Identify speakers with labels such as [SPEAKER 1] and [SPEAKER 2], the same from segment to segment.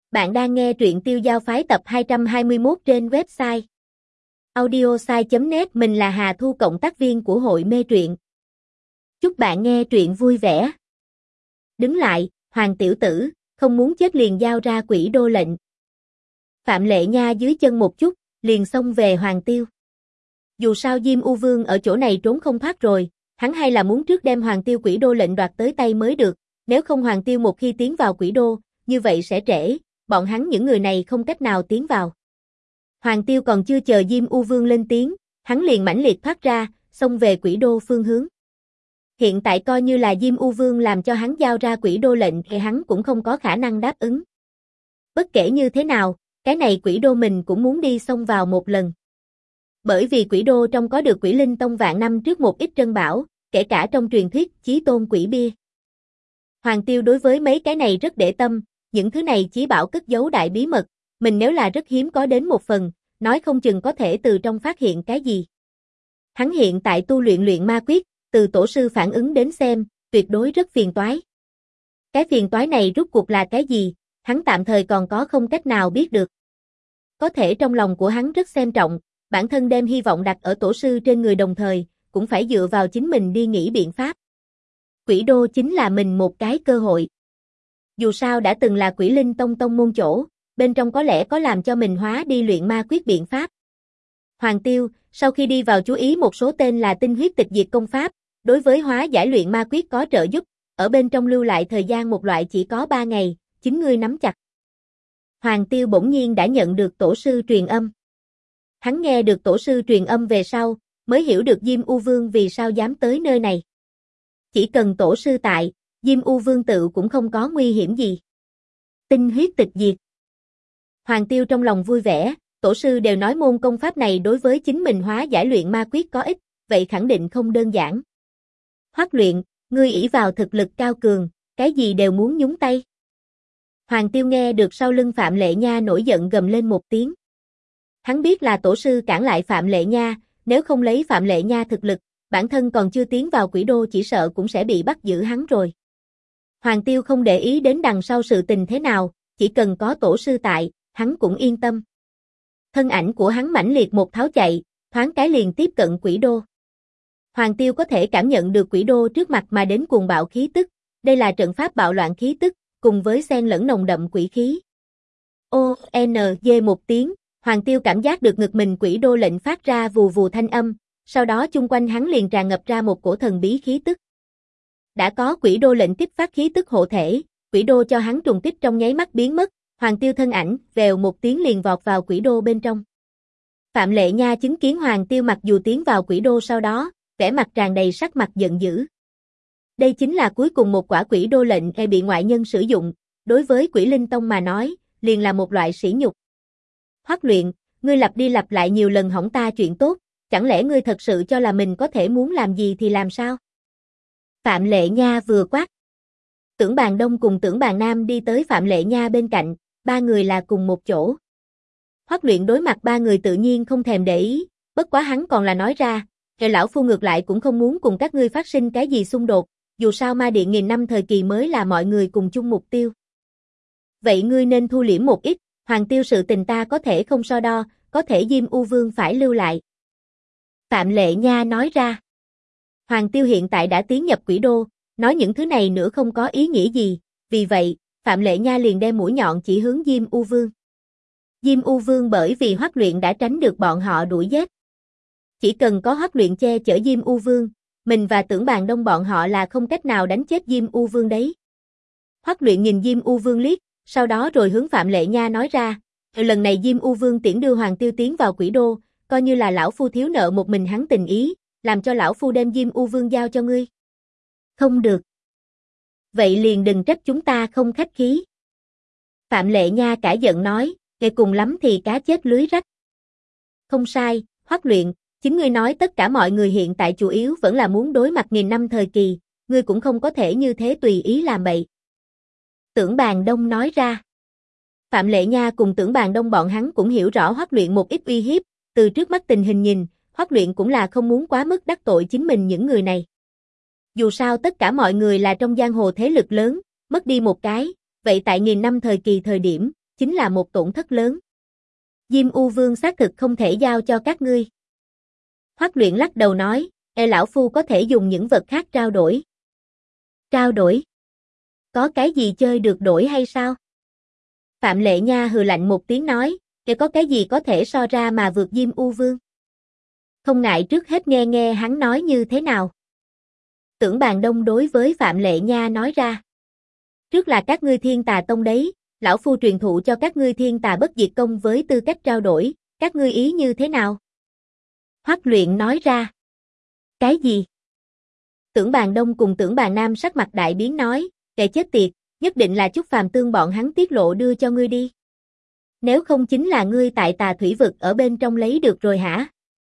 [SPEAKER 1] Bạn đang nghe truyện Tiêu Giao Phái tập 221 trên website audiosai.net. Mình là Hà Thu, cộng tác viên của hội mê truyện. Chúc bạn nghe truyện vui vẻ. Đứng lại, Hoàng tiểu tử, không muốn chết liền giao ra quỷ đô lệnh. Phạm Lệ Nha dưới chân một chút, liền xông về Hoàng Tiêu. Dù sao Diêm U Vương ở chỗ này trốn không thoát rồi, hắn hay là muốn trước đem Hoàng Tiêu quỷ đô lệnh đoạt tới tay mới được, nếu không Hoàng Tiêu một khi tiến vào quỷ đô, như vậy sẽ trễ, bọn hắn những người này không cách nào tiến vào. Hoàng Tiêu còn chưa chờ Diêm U Vương lên tiếng, hắn liền mãnh liệt thoát ra, xông về quỷ đô phương hướng. Hiện tại coi như là Diêm U Vương làm cho hắn giao ra quỷ đô lệnh thì hắn cũng không có khả năng đáp ứng. Bất kể như thế nào, cái này quỷ đô mình cũng muốn đi xông vào một lần. Bởi vì quỷ đô trong có được Quỷ Linh Tông vạn năm trước một ít trân bảo, kể cả trong truyền thuyết chí tôn quỷ bia. Hoàng Tiêu đối với mấy cái này rất để tâm, những thứ này chí bảo cất giấu đại bí mật, mình nếu là rất hiếm có đến một phần, nói không chừng có thể từ trong phát hiện cái gì. Hắn hiện tại tu luyện ma quyết, từ tổ sư phản ứng đến xem, tuyệt đối rất phiền toái. Cái phiền toái này rút cuộc là cái gì, hắn tạm thời còn có không cách nào biết được. Có thể trong lòng của hắn rất xem trọng, bản thân đem hy vọng đặt ở tổ sư trên người đồng thời, cũng phải dựa vào chính mình đi nghĩ biện pháp. Quỷ đô chính là mình một cái cơ hội. Dù sao đã từng là Quỷ Linh Tông tông môn chỗ, bên trong có lẽ có làm cho mình hóa đi luyện ma quyết biện pháp. Hoàng Tiêu, sau khi đi vào chú ý một số tên là tinh huyết tịch diệt công pháp, đối với hóa giải luyện ma quyết có trợ giúp, ở bên trong lưu lại thời gian một loại chỉ có 3 ngày, chính ngươi nắm chặt. Hoàng Tiêu bỗng nhiên đã nhận được tổ sư truyền âm. Hắn nghe được tổ sư truyền âm về sau, mới hiểu được Diêm U Vương vì sao dám tới nơi này. Chỉ cần tổ sư tại, Diêm U Vương tự cũng không có nguy hiểm gì. Tinh huyết tịch diệt. Hoàng Tiêu trong lòng vui vẻ, tổ sư đều nói môn công pháp này đối với chính mình hóa giải luyện ma quyết có ích, vậy khẳng định không đơn giản. Hoắc Luyện, ngươi ỷ vào thực lực cao cường, cái gì đều muốn nhúng tay. Hoàng Tiêu nghe được sau lưng Phạm Lệ Nha nổi giận gầm lên một tiếng. Hắn biết là tổ sư cản lại Phạm Lệ Nha, nếu không lấy Phạm Lệ Nha thực lực, bản thân còn chưa tiến vào quỷ đô chỉ sợ cũng sẽ bị bắt giữ hắn rồi. Hoàng Tiêu không để ý đến đằng sau sự tình thế nào, chỉ cần có tổ sư tại, hắn cũng yên tâm. Thân ảnh của hắn mãnh liệt một tháo chạy, thoáng cái liền tiếp cận quỷ đô. Hoàng Tiêu có thể cảm nhận được quỷ đô trước mặt mà đến cuồng bạo khí tức, đây là trận pháp bạo loạn khí tức, cùng với xen lẫn nồng đậm quỷ khí. O-N-G một tiếng, Hoàng Tiêu cảm giác được ngực mình quỷ đô lệnh phát ra vù vù thanh âm, sau đó chung quanh hắn liền tràn ngập ra một cổ thần bí khí tức. Đã có quỷ đô lệnh kích phát khí tức hộ thể, quỷ đô cho hắn trùng kích trong nháy mắt biến mất, Hoàng Tiêu thân ảnh vèo một tiếng liền vọt vào quỷ đô bên trong. Phạm Lệ Nha chứng kiến Hoàng Tiêu mặc dù tiến vào quỷ đô sau đó, vẻ mặt tràn đầy sắc mặt giận dữ. Đây chính là cuối cùng một quả quỷ đô lệnh bị ngoại nhân sử dụng, đối với Quỷ Linh Tông mà nói, liền là một loại sỉ nhục. Hoắc Luyện, ngươi lặp đi lặp lại nhiều lần hỏng ta chuyện tốt, chẳng lẽ ngươi thật sự cho là mình có thể muốn làm gì thì làm sao? Phạm Lệ Nha vừa quát. Tưởng Bàn Đông cùng Tưởng Bàn Nam đi tới Phạm Lệ Nha bên cạnh, ba người là cùng một chỗ. Hoắc Luyện đối mặt ba người tự nhiên không thèm để ý, bất quá hắn còn là nói ra, rồi lão phu ngược lại cũng không muốn cùng các ngươi phát sinh cái gì xung đột, dù sao ma điện nghìn năm thời kỳ mới là mọi người cùng chung mục tiêu. Vậy ngươi nên thu liễm một ít, Hoàng Tiêu sự tình ta có thể không so đo, có thể Diêm U Vương phải lưu lại. Phạm Lệ Nha nói ra. Hoàng Tiêu hiện tại đã tiến nhập quỷ đô, nói những thứ này nữa không có ý nghĩa gì, vì vậy, Phạm Lệ Nha liền đem mũi nhọn chỉ hướng Diêm U Vương. Diêm U Vương bởi vì Hoắc Luyện đã tránh được bọn họ đuổi giết. Chỉ cần có Hoắc Luyện che chở Diêm U Vương, mình và Tưởng Bàn Đông bọn họ là không cách nào đánh chết Diêm U Vương đấy. Hoắc Luyện nhìn Diêm U Vương liếc, sau đó rồi hướng Phạm Lệ Nha nói ra, lần này Diêm U Vương tiễn đưa Hoàng Tiêu tiến vào quỷ đô, coi như là lão phu thiếu nợ một mình hắn tình ý, làm cho lão phu đem Diêm U Vương giao cho ngươi. Không được. Vậy liền đừng trách chúng ta không khách khí. Phạm Lệ Nha cả giận nói, kể cùng lắm thì cá chết lưới rách. Không sai, Hoắc Luyện, chính ngươi nói tất cả mọi người hiện tại chủ yếu vẫn là muốn đối mặt nghìn năm thời kỳ, ngươi cũng không có thể như thế tùy ý làm bậy. Tưởng Bàn Đông nói ra. Phạm Lệ Nha cùng Tưởng Bàn Đông bọn hắn cũng hiểu rõ Hoắc Luyện một ít uy hiếp, từ trước mắt tình hình nhìn, Hoắc Luyện cũng là không muốn quá mức đắc tội chính mình những người này. Dù sao tất cả mọi người là trong giang hồ thế lực lớn, mất đi một cái, vậy tại nghìn năm thời kỳ thời điểm, chính là một tổn thất lớn. Diêm U Vương xác thực không thể giao cho các ngươi. Hoắc Luyện lắc đầu nói, lão phu có thể dùng những vật khác trao đổi. Trao đổi? Có cái gì chơi được đổi hay sao? Phạm Lệ Nha hừ lạnh một tiếng nói, có cái gì có thể so ra mà vượt Diêm U Vương? Không ngại trước hết nghe nghe hắn nói như thế nào. Tưởng Bàn Đông đối với Phạm Lệ Nha nói ra. Trước là các ngươi Thiên Tà Tông đấy, lão phu truyền thụ cho các ngươi Thiên Tà Bất Diệt Công với tư cách trao đổi, các ngươi ý như thế nào? Hoắc Luyện nói ra. Cái gì? Tưởng Bàn Đông cùng Tưởng Bàn Nam sắc mặt đại biến nói, kẻ chết tiệt, nhất định là Chúc Phàm Tương bọn hắn tiết lộ đưa cho ngươi đi. Nếu không chính là ngươi tại Tà Thủy Vực ở bên trong lấy được rồi hả?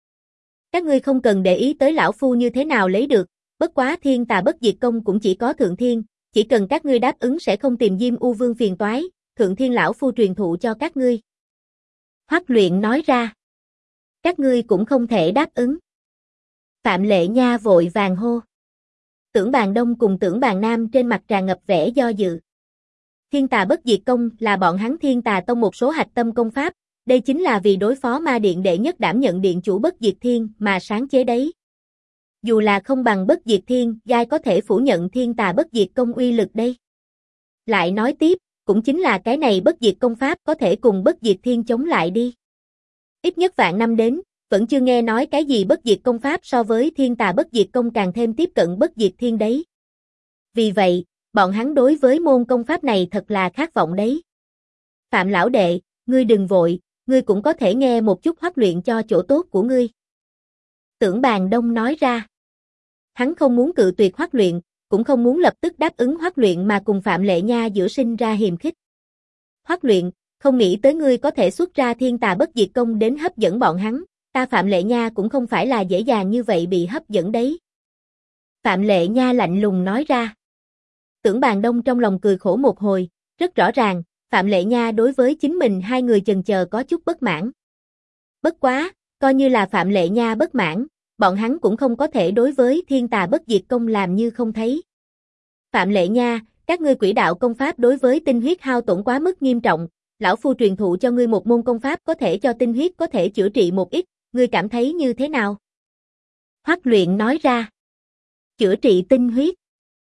[SPEAKER 1] Các ngươi không cần để ý tới lão phu như thế nào lấy được, bất quá Thiên Tà Bất Diệt Công cũng chỉ có Thượng Thiên, chỉ cần các ngươi đáp ứng sẽ không tìm Diêm U Vương phiền toái, Thượng Thiên lão phu truyền thụ cho các ngươi. Hoắc Luyện nói ra. Các ngươi cũng không thể đáp ứng. Phạm Lệ Nha vội vàng hô. Tưởng Bàn Đông cùng Tưởng Bàn Nam trên mặt tràn ngập vẻ do dự. Thiên Tà Bất Diệt Công là bọn hắn Thiên Tà Tông một số hạch tâm công pháp, đây chính là vì đối phó ma điện đệ nhất đảm nhận điện chủ Bất Diệt Thiên mà sáng chế đấy. Dù là không bằng Bất Diệt Thiên, giai có thể phủ nhận Thiên Tà Bất Diệt Công uy lực đây. Lại nói tiếp, cũng chính là cái này Bất Diệt Công pháp có thể cùng Bất Diệt Thiên chống lại đi. Ít nhất vạn năm đến, vẫn chưa nghe nói cái gì Bất Diệt Công pháp so với Thiên Tà Bất Diệt Công càng thêm tiếp cận Bất Diệt Thiên đấy. Vì vậy, bọn hắn đối với môn công pháp này thật là khát vọng đấy. Phạm lão đệ, ngươi đừng vội, ngươi cũng có thể nghe một chút Hoắc Luyện cho chỗ tốt của ngươi. Tưởng Bàn Đông nói ra. Hắn không muốn cự tuyệt Hoắc Luyện, cũng không muốn lập tức đáp ứng Hoắc Luyện mà cùng Phạm Lệ Nha giữa sinh ra hiềm khích. Hoắc Luyện, không nghĩ tới ngươi có thể xuất ra Thiên Tà Bất Diệt Công đến hấp dẫn bọn hắn, ta Phạm Lệ Nha cũng không phải là dễ dàng như vậy bị hấp dẫn đấy. Phạm Lệ Nha lạnh lùng nói ra. Tưởng Bàn Đông trong lòng cười khổ một hồi, rất rõ ràng, Phạm Lệ Nha đối với chính mình hai người chần chờ có chút bất mãn. Bất quá, coi như là Phạm Lệ Nha bất mãn, bọn hắn cũng không có thể đối với Thiên Tà Bất Diệt Công làm như không thấy. Phạm Lệ Nha, các ngươi quỷ đạo công pháp đối với tinh huyết hao tổn quá mức nghiêm trọng, lão phu truyền thụ cho ngươi một môn công pháp có thể cho tinh huyết có thể chữa trị một ít, ngươi cảm thấy như thế nào? Hoắc Luyện nói ra. Chữa trị tinh huyết?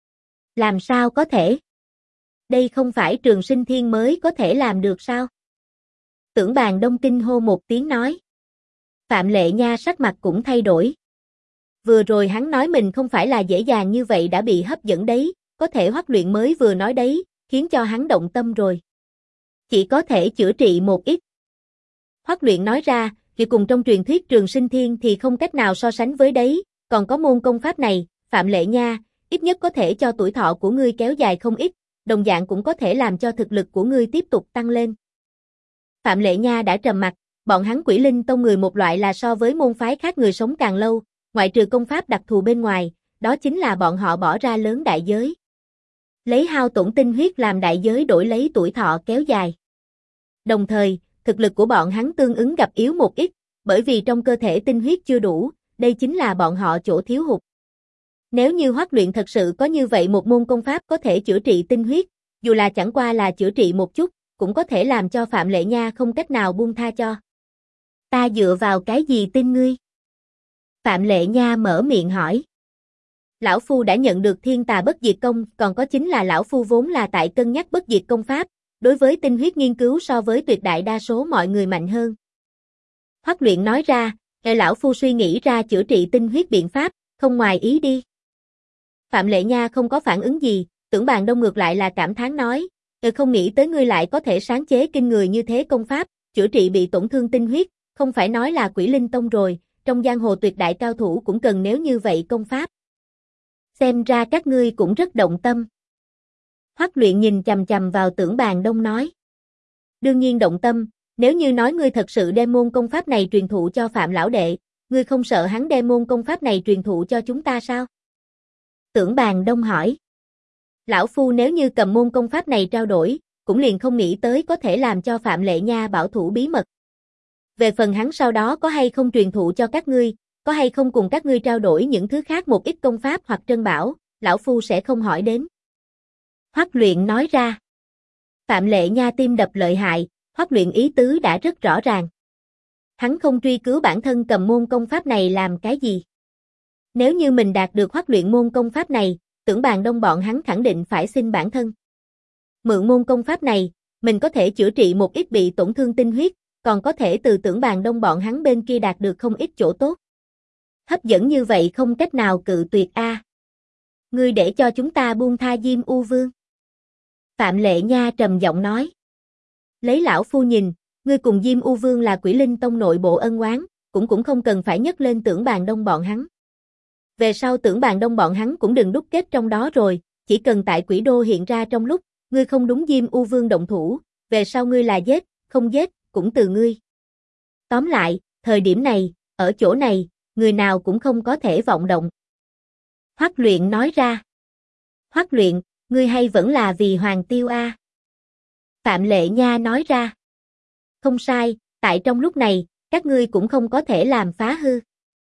[SPEAKER 1] Làm sao có thể? Đây không phải Trường Sinh Thiên mới có thể làm được sao? Tưởng Bàn Đông kinh hô một tiếng nói. Phạm Lệ Nha sắc mặt cũng thay đổi. Vừa rồi hắn nói mình không phải là dễ dàng như vậy đã bị hấp dẫn đấy, có thể Hoắc Luyện mới vừa nói đấy, khiến cho hắn động tâm rồi. Chỉ có thể chữa trị một ít. Hoắc Luyện nói ra, vì cùng trong truyền thuyết Trường Sinh Thiên thì không cách nào so sánh với đấy, còn có môn công pháp này, Phạm Lệ Nha, ít nhất có thể cho tuổi thọ của ngươi kéo dài không ít, đồng dạng cũng có thể làm cho thực lực của ngươi tiếp tục tăng lên. Phạm Lệ Nha đã trầm mặt, bọn hắn Quỷ Linh Tông người một loại là so với môn phái khác người sống càng lâu, ngoại trừ công pháp đặc thù bên ngoài, đó chính là bọn họ bỏ ra lớn đại giới. Lấy hao tổn tinh huyết làm đại giới đổi lấy tuổi thọ kéo dài. Đồng thời, thực lực của bọn hắn tương ứng gặp yếu một ít, bởi vì trong cơ thể tinh huyết chưa đủ, đây chính là bọn họ chỗ thiếu hụt. Nếu như Hoắc Luyện thật sự có như vậy một môn công pháp có thể chữa trị tinh huyết, dù là chẳng qua là chữa trị một chút, cũng có thể làm cho Phạm Lệ Nha không cách nào buông tha cho. Ta dựa vào cái gì tin ngươi? Phạm Lệ Nha mở miệng hỏi. Lão Phu đã nhận được Thiên Tà Bất Diệt Công, còn có chính là Lão Phu vốn là tại cân nhắc bất diệt công pháp, đối với tinh huyết nghiên cứu so với tuyệt đại đa số mọi người mạnh hơn. Hoắc Luyện nói ra, Lão Phu suy nghĩ ra chữa trị tinh huyết biện pháp, không ngoài ý đi. Phạm Lệ Nha không có phản ứng gì, Tưởng Bàn Đông ngược lại là cảm thán nói, không nghĩ tới ngươi lại có thể sáng chế kinh người như thế công pháp, chữa trị bị tổn thương tinh huyết, không phải nói là Quỷ Linh Tông rồi, trong giang hồ tuyệt đại cao thủ cũng cần nếu như vậy công pháp. Xem ra các ngươi cũng rất động tâm. Hoắc Luyện nhìn chằm chằm vào Tưởng Bàn Đông nói. Đương nhiên động tâm, nếu như nói ngươi thật sự đem môn công pháp này truyền thụ cho Phạm lão đệ, ngươi không sợ hắn đem môn công pháp này truyền thụ cho chúng ta sao? Tưởng Bàn Đông hỏi. Lão Phu nếu như cầm môn công pháp này trao đổi, cũng liền không nghĩ tới có thể làm cho Phạm Lệ Nha bảo thủ bí mật. Về phần hắn sau đó có hay không truyền thụ cho các ngươi, có hay không cùng các ngươi trao đổi những thứ khác một ít công pháp hoặc trân bảo, Lão Phu sẽ không hỏi đến. Hoắc Luyện nói ra. Phạm Lệ Nha tim đập lợi hại, Hoắc Luyện ý tứ đã rất rõ ràng. Hắn không truy cứu bản thân cầm môn công pháp này làm cái gì. Nếu như mình đạt được Hoắc Luyện môn công pháp này, Tưởng Bàn Đông bọn hắn khẳng định phải xin bản thân. Mượn môn công pháp này, mình có thể chữa trị một ít bị tổn thương tinh huyết, còn có thể từ Tưởng Bàn Đông bọn hắn bên kia đạt được không ít chỗ tốt. Hấp dẫn như vậy không cách nào cự tuyệt a. Ngươi để cho chúng ta buông tha Diêm U Vương. Phạm Lệ Nha trầm giọng nói. Lấy lão phu nhìn, ngươi cùng Diêm U Vương là Quỷ Linh Tông nội bộ ân oán, cũng không cần phải nhắc lên Tưởng Bàn Đông bọn hắn. Về sau Tưởng Bàn Đông bọn hắn cũng đừng đúc kết trong đó rồi, chỉ cần tại Quỷ Đô hiện ra trong lúc, ngươi không đúng Diêm U Vương động thủ, về sau ngươi là giết, không giết, cũng từ ngươi. Tóm lại, thời điểm này, ở chỗ này, người nào cũng không có thể vọng động. Hoắc Luyện nói ra. Hoắc Luyện, ngươi hay vẫn là vì Hoàng Tiêu a? Phạm Lệ Nha nói ra. Không sai, tại trong lúc này, các ngươi cũng không có thể làm phá hư.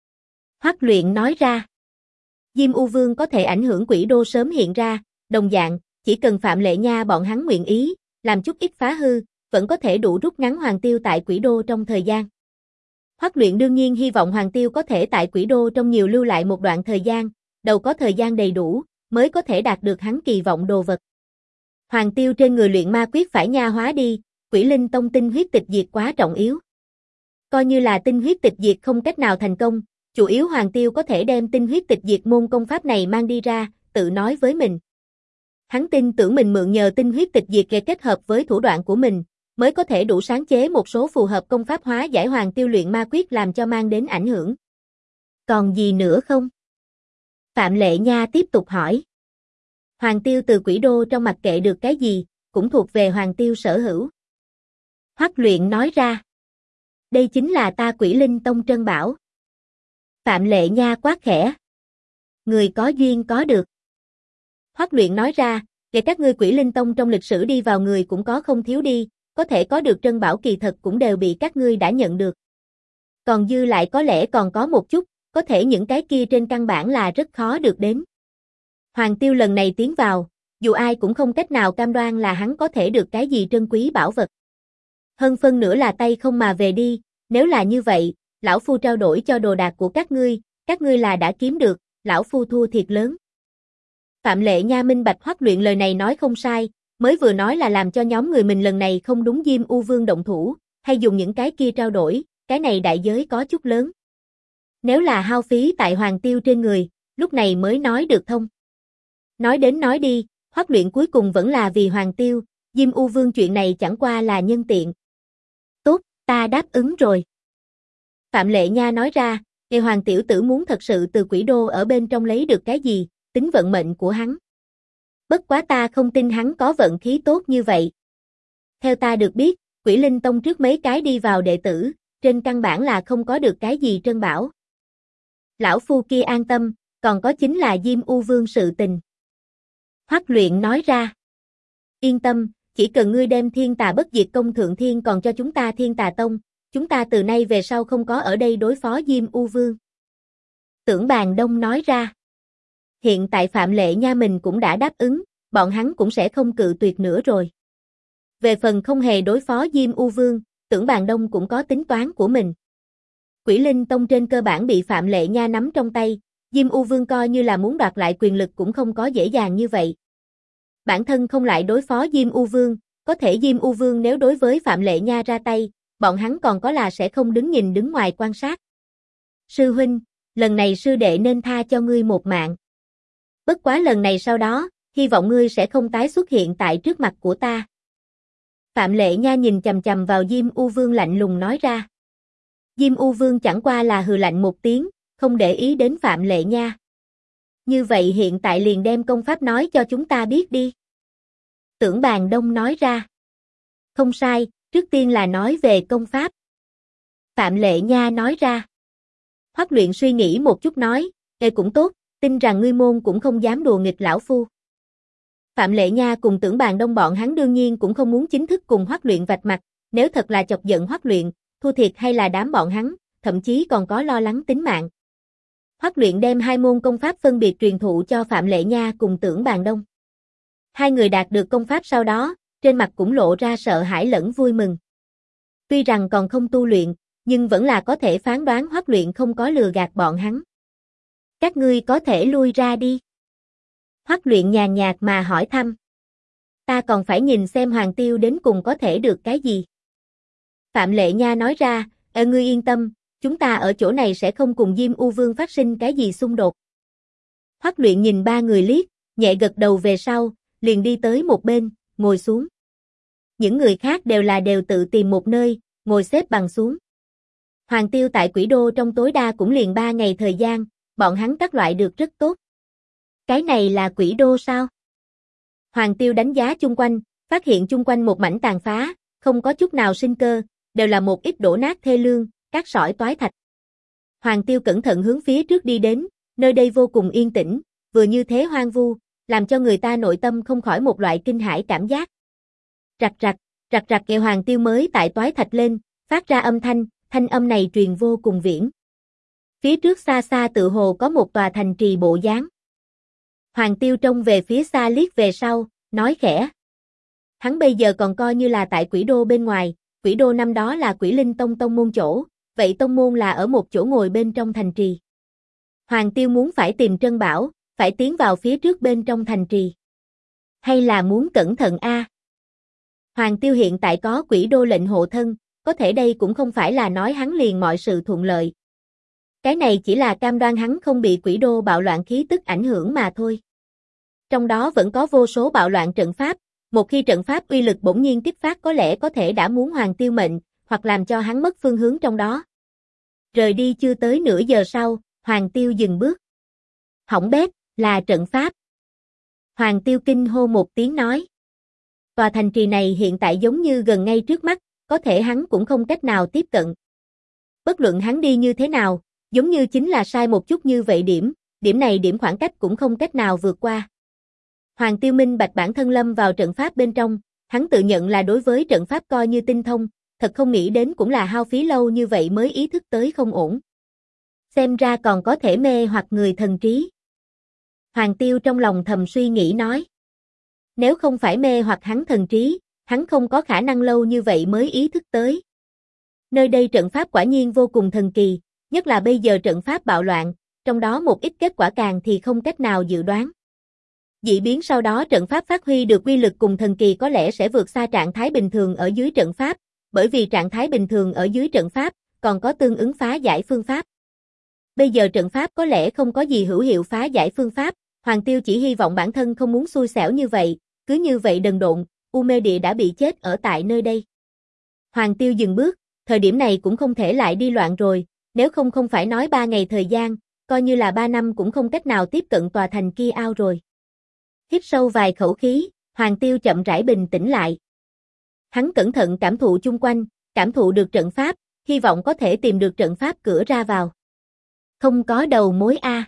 [SPEAKER 1] Hoắc Luyện nói ra. Diêm U Vương có thể ảnh hưởng Quỷ Đô sớm hiện ra, đồng dạng, chỉ cần Phạm Lệ Nha bọn hắn nguyện ý, làm chút ít phá hư, vẫn có thể đủ rút ngắn Hoàng Tiêu tại Quỷ Đô trong thời gian. Hoắc Luyện đương nhiên hy vọng Hoàng Tiêu có thể tại Quỷ Đô trong nhiều lưu lại một đoạn thời gian, đầu có thời gian đầy đủ, mới có thể đạt được hắn kỳ vọng đồ vật. Hoàng Tiêu trên người luyện ma quyết phải nha hóa đi, Quỷ Linh Tông tinh huyết tịch diệt quá trọng yếu. Coi như là tinh huyết tịch diệt không cách nào thành công, chủ yếu Hoàng Tiêu có thể đem tinh huyết tịch diệt môn công pháp này mang đi ra, tự nói với mình. Hắn tin tưởng mình mượn nhờ tinh huyết tịch diệt để kết hợp với thủ đoạn của mình, mới có thể đủ sáng chế một số phù hợp công pháp hóa giải Hoàng Tiêu luyện ma quyết làm cho mang đến ảnh hưởng. Còn gì nữa không? Phạm Lệ Nha tiếp tục hỏi. Hoàng Tiêu từ Quỷ Đô trong mặc kệ được cái gì, cũng thuộc về Hoàng Tiêu sở hữu. Hoắc Luyện nói ra. Đây chính là ta Quỷ Linh Tông trân bảo. Phạm Lệ Nha quát khẽ. Người có duyên có được. Hoắc Luyện nói ra, để các ngươi Quỷ Linh Tông trong lịch sử đi vào người cũng có không thiếu đi, có thể có được trân bảo kỳ thật cũng đều bị các ngươi đã nhận được. Còn dư lại có lẽ còn có một chút, có thể những cái kia trên căn bản là rất khó được đến. Hoàng Tiêu lần này tiến vào, dù ai cũng không cách nào cam đoan là hắn có thể được cái gì trân quý bảo vật. Hơn phân nữa là tay không mà về đi, nếu là như vậy, lão phu trao đổi cho đồ đạc của các ngươi là đã kiếm được, lão phu thua thiệt lớn. Phạm Lệ Nha minh bạch Hoắc Luyện lời này nói không sai, mới vừa nói là làm cho nhóm người mình lần này không đúng Diêm U Vương động thủ, hay dùng những cái kia trao đổi, cái này đại giới có chút lớn. Nếu là hao phí tại Hoàng Tiêu trên người, lúc này mới nói được thông. Nói đến nói đi, Hoắc Luyện cuối cùng vẫn là vì Hoàng Tiêu, Diêm U Vương chuyện này chẳng qua là nhân tiện. Tốt, ta đáp ứng rồi. Phạm Lệ Nha nói ra, nghe Hoàng tiểu tử muốn thật sự từ Quỷ Đô ở bên trong lấy được cái gì, tính vận mệnh của hắn. Bất quá ta không tin hắn có vận khí tốt như vậy. Theo ta được biết, Quỷ Linh Tông trước mấy cái đi vào đệ tử, trên căn bản là không có được cái gì trân bảo. Lão phu kia an tâm, còn có chính là Diêm U Vương sự tình. Hoắc Luyện nói ra. Yên tâm, chỉ cần ngươi đem Thiên Tà Bất Diệt Công thượng thiên còn cho chúng ta Thiên Tà Tông, chúng ta từ nay về sau không có ở đây đối phó Diêm U Vương. Tưởng Bàn Đông nói ra. Hiện tại Phạm Lệ Nha mình cũng đã đáp ứng, bọn hắn cũng sẽ không cự tuyệt nữa rồi. Về phần không hề đối phó Diêm U Vương, Tưởng Bàn Đông cũng có tính toán của mình. Quỷ Linh Tông trên cơ bản bị Phạm Lệ Nha nắm trong tay, Diêm U Vương coi như là muốn đoạt lại quyền lực cũng không có dễ dàng như vậy. Bản thân không lại đối phó Diêm U Vương, có thể Diêm U Vương nếu đối với Phạm Lệ Nha ra tay, bọn hắn còn có là sẽ không đứng nhìn đứng ngoài quan sát. Sư huynh, lần này sư đệ nên tha cho ngươi một mạng. Bất quá lần này sau đó, hy vọng ngươi sẽ không tái xuất hiện tại trước mặt của ta. Phạm Lệ Nha nhìn chằm chằm vào Diêm U Vương lạnh lùng nói ra. Diêm U Vương chẳng qua là hừ lạnh một tiếng, không để ý đến Phạm Lệ Nha. Như vậy hiện tại liền đem công pháp nói cho chúng ta biết đi. Tưởng Bàn Đông nói ra. Không sai, trước tiên là nói về công pháp. Phạm Lệ Nha nói ra. Hoắc Luyện suy nghĩ một chút nói, cũng tốt, tin rằng ngươi môn cũng không dám đùa nghịch lão phu. Phạm Lệ Nha cùng Tưởng Bàn Đông bọn hắn đương nhiên cũng không muốn chính thức cùng Hoắc Luyện vạch mặt, nếu thật là chọc giận Hoắc Luyện, thua thiệt hay là đám bọn hắn, thậm chí còn có lo lắng tính mạng. Hoắc Luyện đem hai môn công pháp phân biệt truyền thụ cho Phạm Lệ Nha cùng Tưởng Bàn Đông. Hai người đạt được công pháp sau đó, trên mặt cũng lộ ra sợ hãi lẫn vui mừng. Tuy rằng còn không tu luyện, nhưng vẫn là có thể phán đoán Hoắc Luyện không có lừa gạt bọn hắn. Các ngươi có thể lui ra đi. Hoắc Luyện nhàn nhạt mà hỏi thăm. Ta còn phải nhìn xem Hoàng Tiêu đến cùng có thể được cái gì. Phạm Lệ Nha nói ra, ngươi yên tâm, chúng ta ở chỗ này sẽ không cùng Diêm U Vương phát sinh cái gì xung đột. Hoắc Luyện nhìn ba người liếc, nhẹ gật đầu về sau, liền đi tới một bên, ngồi xuống. Những người khác đều tự tìm một nơi, ngồi xếp bằng xuống. Hoàng Tiêu tại Quỷ Đô trong tối đa cũng liền 3 ngày thời gian, bọn hắn các loại được rất tốt. Cái này là Quỷ Đô sao? Hoàng Tiêu đánh giá chung quanh, phát hiện chung quanh một mảnh tàn phá, không có chút nào sinh cơ, đều là một ít đổ nát thê lương, cát sỏi toái thạch. Hoàng Tiêu cẩn thận hướng phía trước đi đến, nơi đây vô cùng yên tĩnh, vừa như thế hoang vu, làm cho người ta nội tâm không khỏi một loại kinh hãi cảm giác. Rạc rạc kẹo Hoàng Tiêu mới tại toái thạch lên, phát ra âm thanh âm này truyền vô cùng viễn. Phía trước xa xa tự hồ có một tòa thành trì bộ dáng. Hoàng Tiêu trông về phía xa liếc về sau, nói khẽ. Hắn bây giờ còn coi như là tại Quỷ Đô bên ngoài, Quỷ Đô năm đó là Quỷ Linh Tông tông môn chỗ, vậy tông môn là ở một chỗ ngồi bên trong thành trì. Hoàng Tiêu muốn phải tìm Trân Bảo, phải tiến vào phía trước bên trong thành trì. Hay là muốn cẩn thận a? Hoàng Tiêu hiện tại có Quỷ Đô lệnh hộ thân, có thể đây cũng không phải là nói hắn liền mọi sự thuận lợi. Cái này chỉ là cam đoan hắn không bị Quỷ Đô bạo loạn khí tức ảnh hưởng mà thôi. Trong đó vẫn có vô số bạo loạn trận pháp, một khi trận pháp uy lực bỗng nhiên kích phát có lẽ có thể đã muốn Hoàng Tiêu mệnh, hoặc làm cho hắn mất phương hướng trong đó. Rời đi chưa tới nửa giờ sau, Hoàng Tiêu dừng bước. Hỏng bét, là trận pháp. Hoàng Tiêu kinh hô một tiếng nói. Tòa thành trì này hiện tại giống như gần ngay trước mắt, có thể hắn cũng không cách nào tiếp cận. Bất luận hắn đi như thế nào, giống như chính là sai một chút như vậy điểm này điểm khoảng cách cũng không cách nào vượt qua. Hoàng Tiêu minh bạch bản thân lâm vào trận pháp bên trong, hắn tự nhận là đối với trận pháp coi như tinh thông, thật không nghĩ đến cũng là hao phí lâu như vậy mới ý thức tới không ổn. Xem ra còn có thể mê hoặc người thần trí. Hoàng Tiêu trong lòng thầm suy nghĩ nói. Nếu không phải mê hoặc hắn thần trí, hắn không có khả năng lâu như vậy mới ý thức tới. Nơi đây trận pháp quả nhiên vô cùng thần kỳ, nhất là bây giờ trận pháp bạo loạn, trong đó một ít kết quả càng thì không cách nào dự đoán. Dị biến sau đó trận pháp phát huy được uy lực cùng thần kỳ có lẽ sẽ vượt xa trạng thái bình thường ở dưới trận pháp, bởi vì trạng thái bình thường ở dưới trận pháp còn có tương ứng phá giải phương pháp. Bây giờ trận pháp có lẽ không có gì hữu hiệu phá giải phương pháp, Hoàng Tiêu chỉ hy vọng bản thân không muốn xui xẻo như vậy, cứ như vậy đần độn, U Mê Địa đã bị chết ở tại nơi đây. Hoàng Tiêu dừng bước, thời điểm này cũng không thể lại đi loạn rồi, nếu không phải nói 3 ngày thời gian, coi như là 3 năm cũng không cách nào tiếp cận tòa thành kia ao rồi. Hít sâu vài khẩu khí, Hoàng Tiêu chậm rãi bình tĩnh lại. Hắn cẩn thận cảm thụ chung quanh, cảm thụ được trận pháp, hy vọng có thể tìm được trận pháp cửa ra vào. Không có đầu mối a.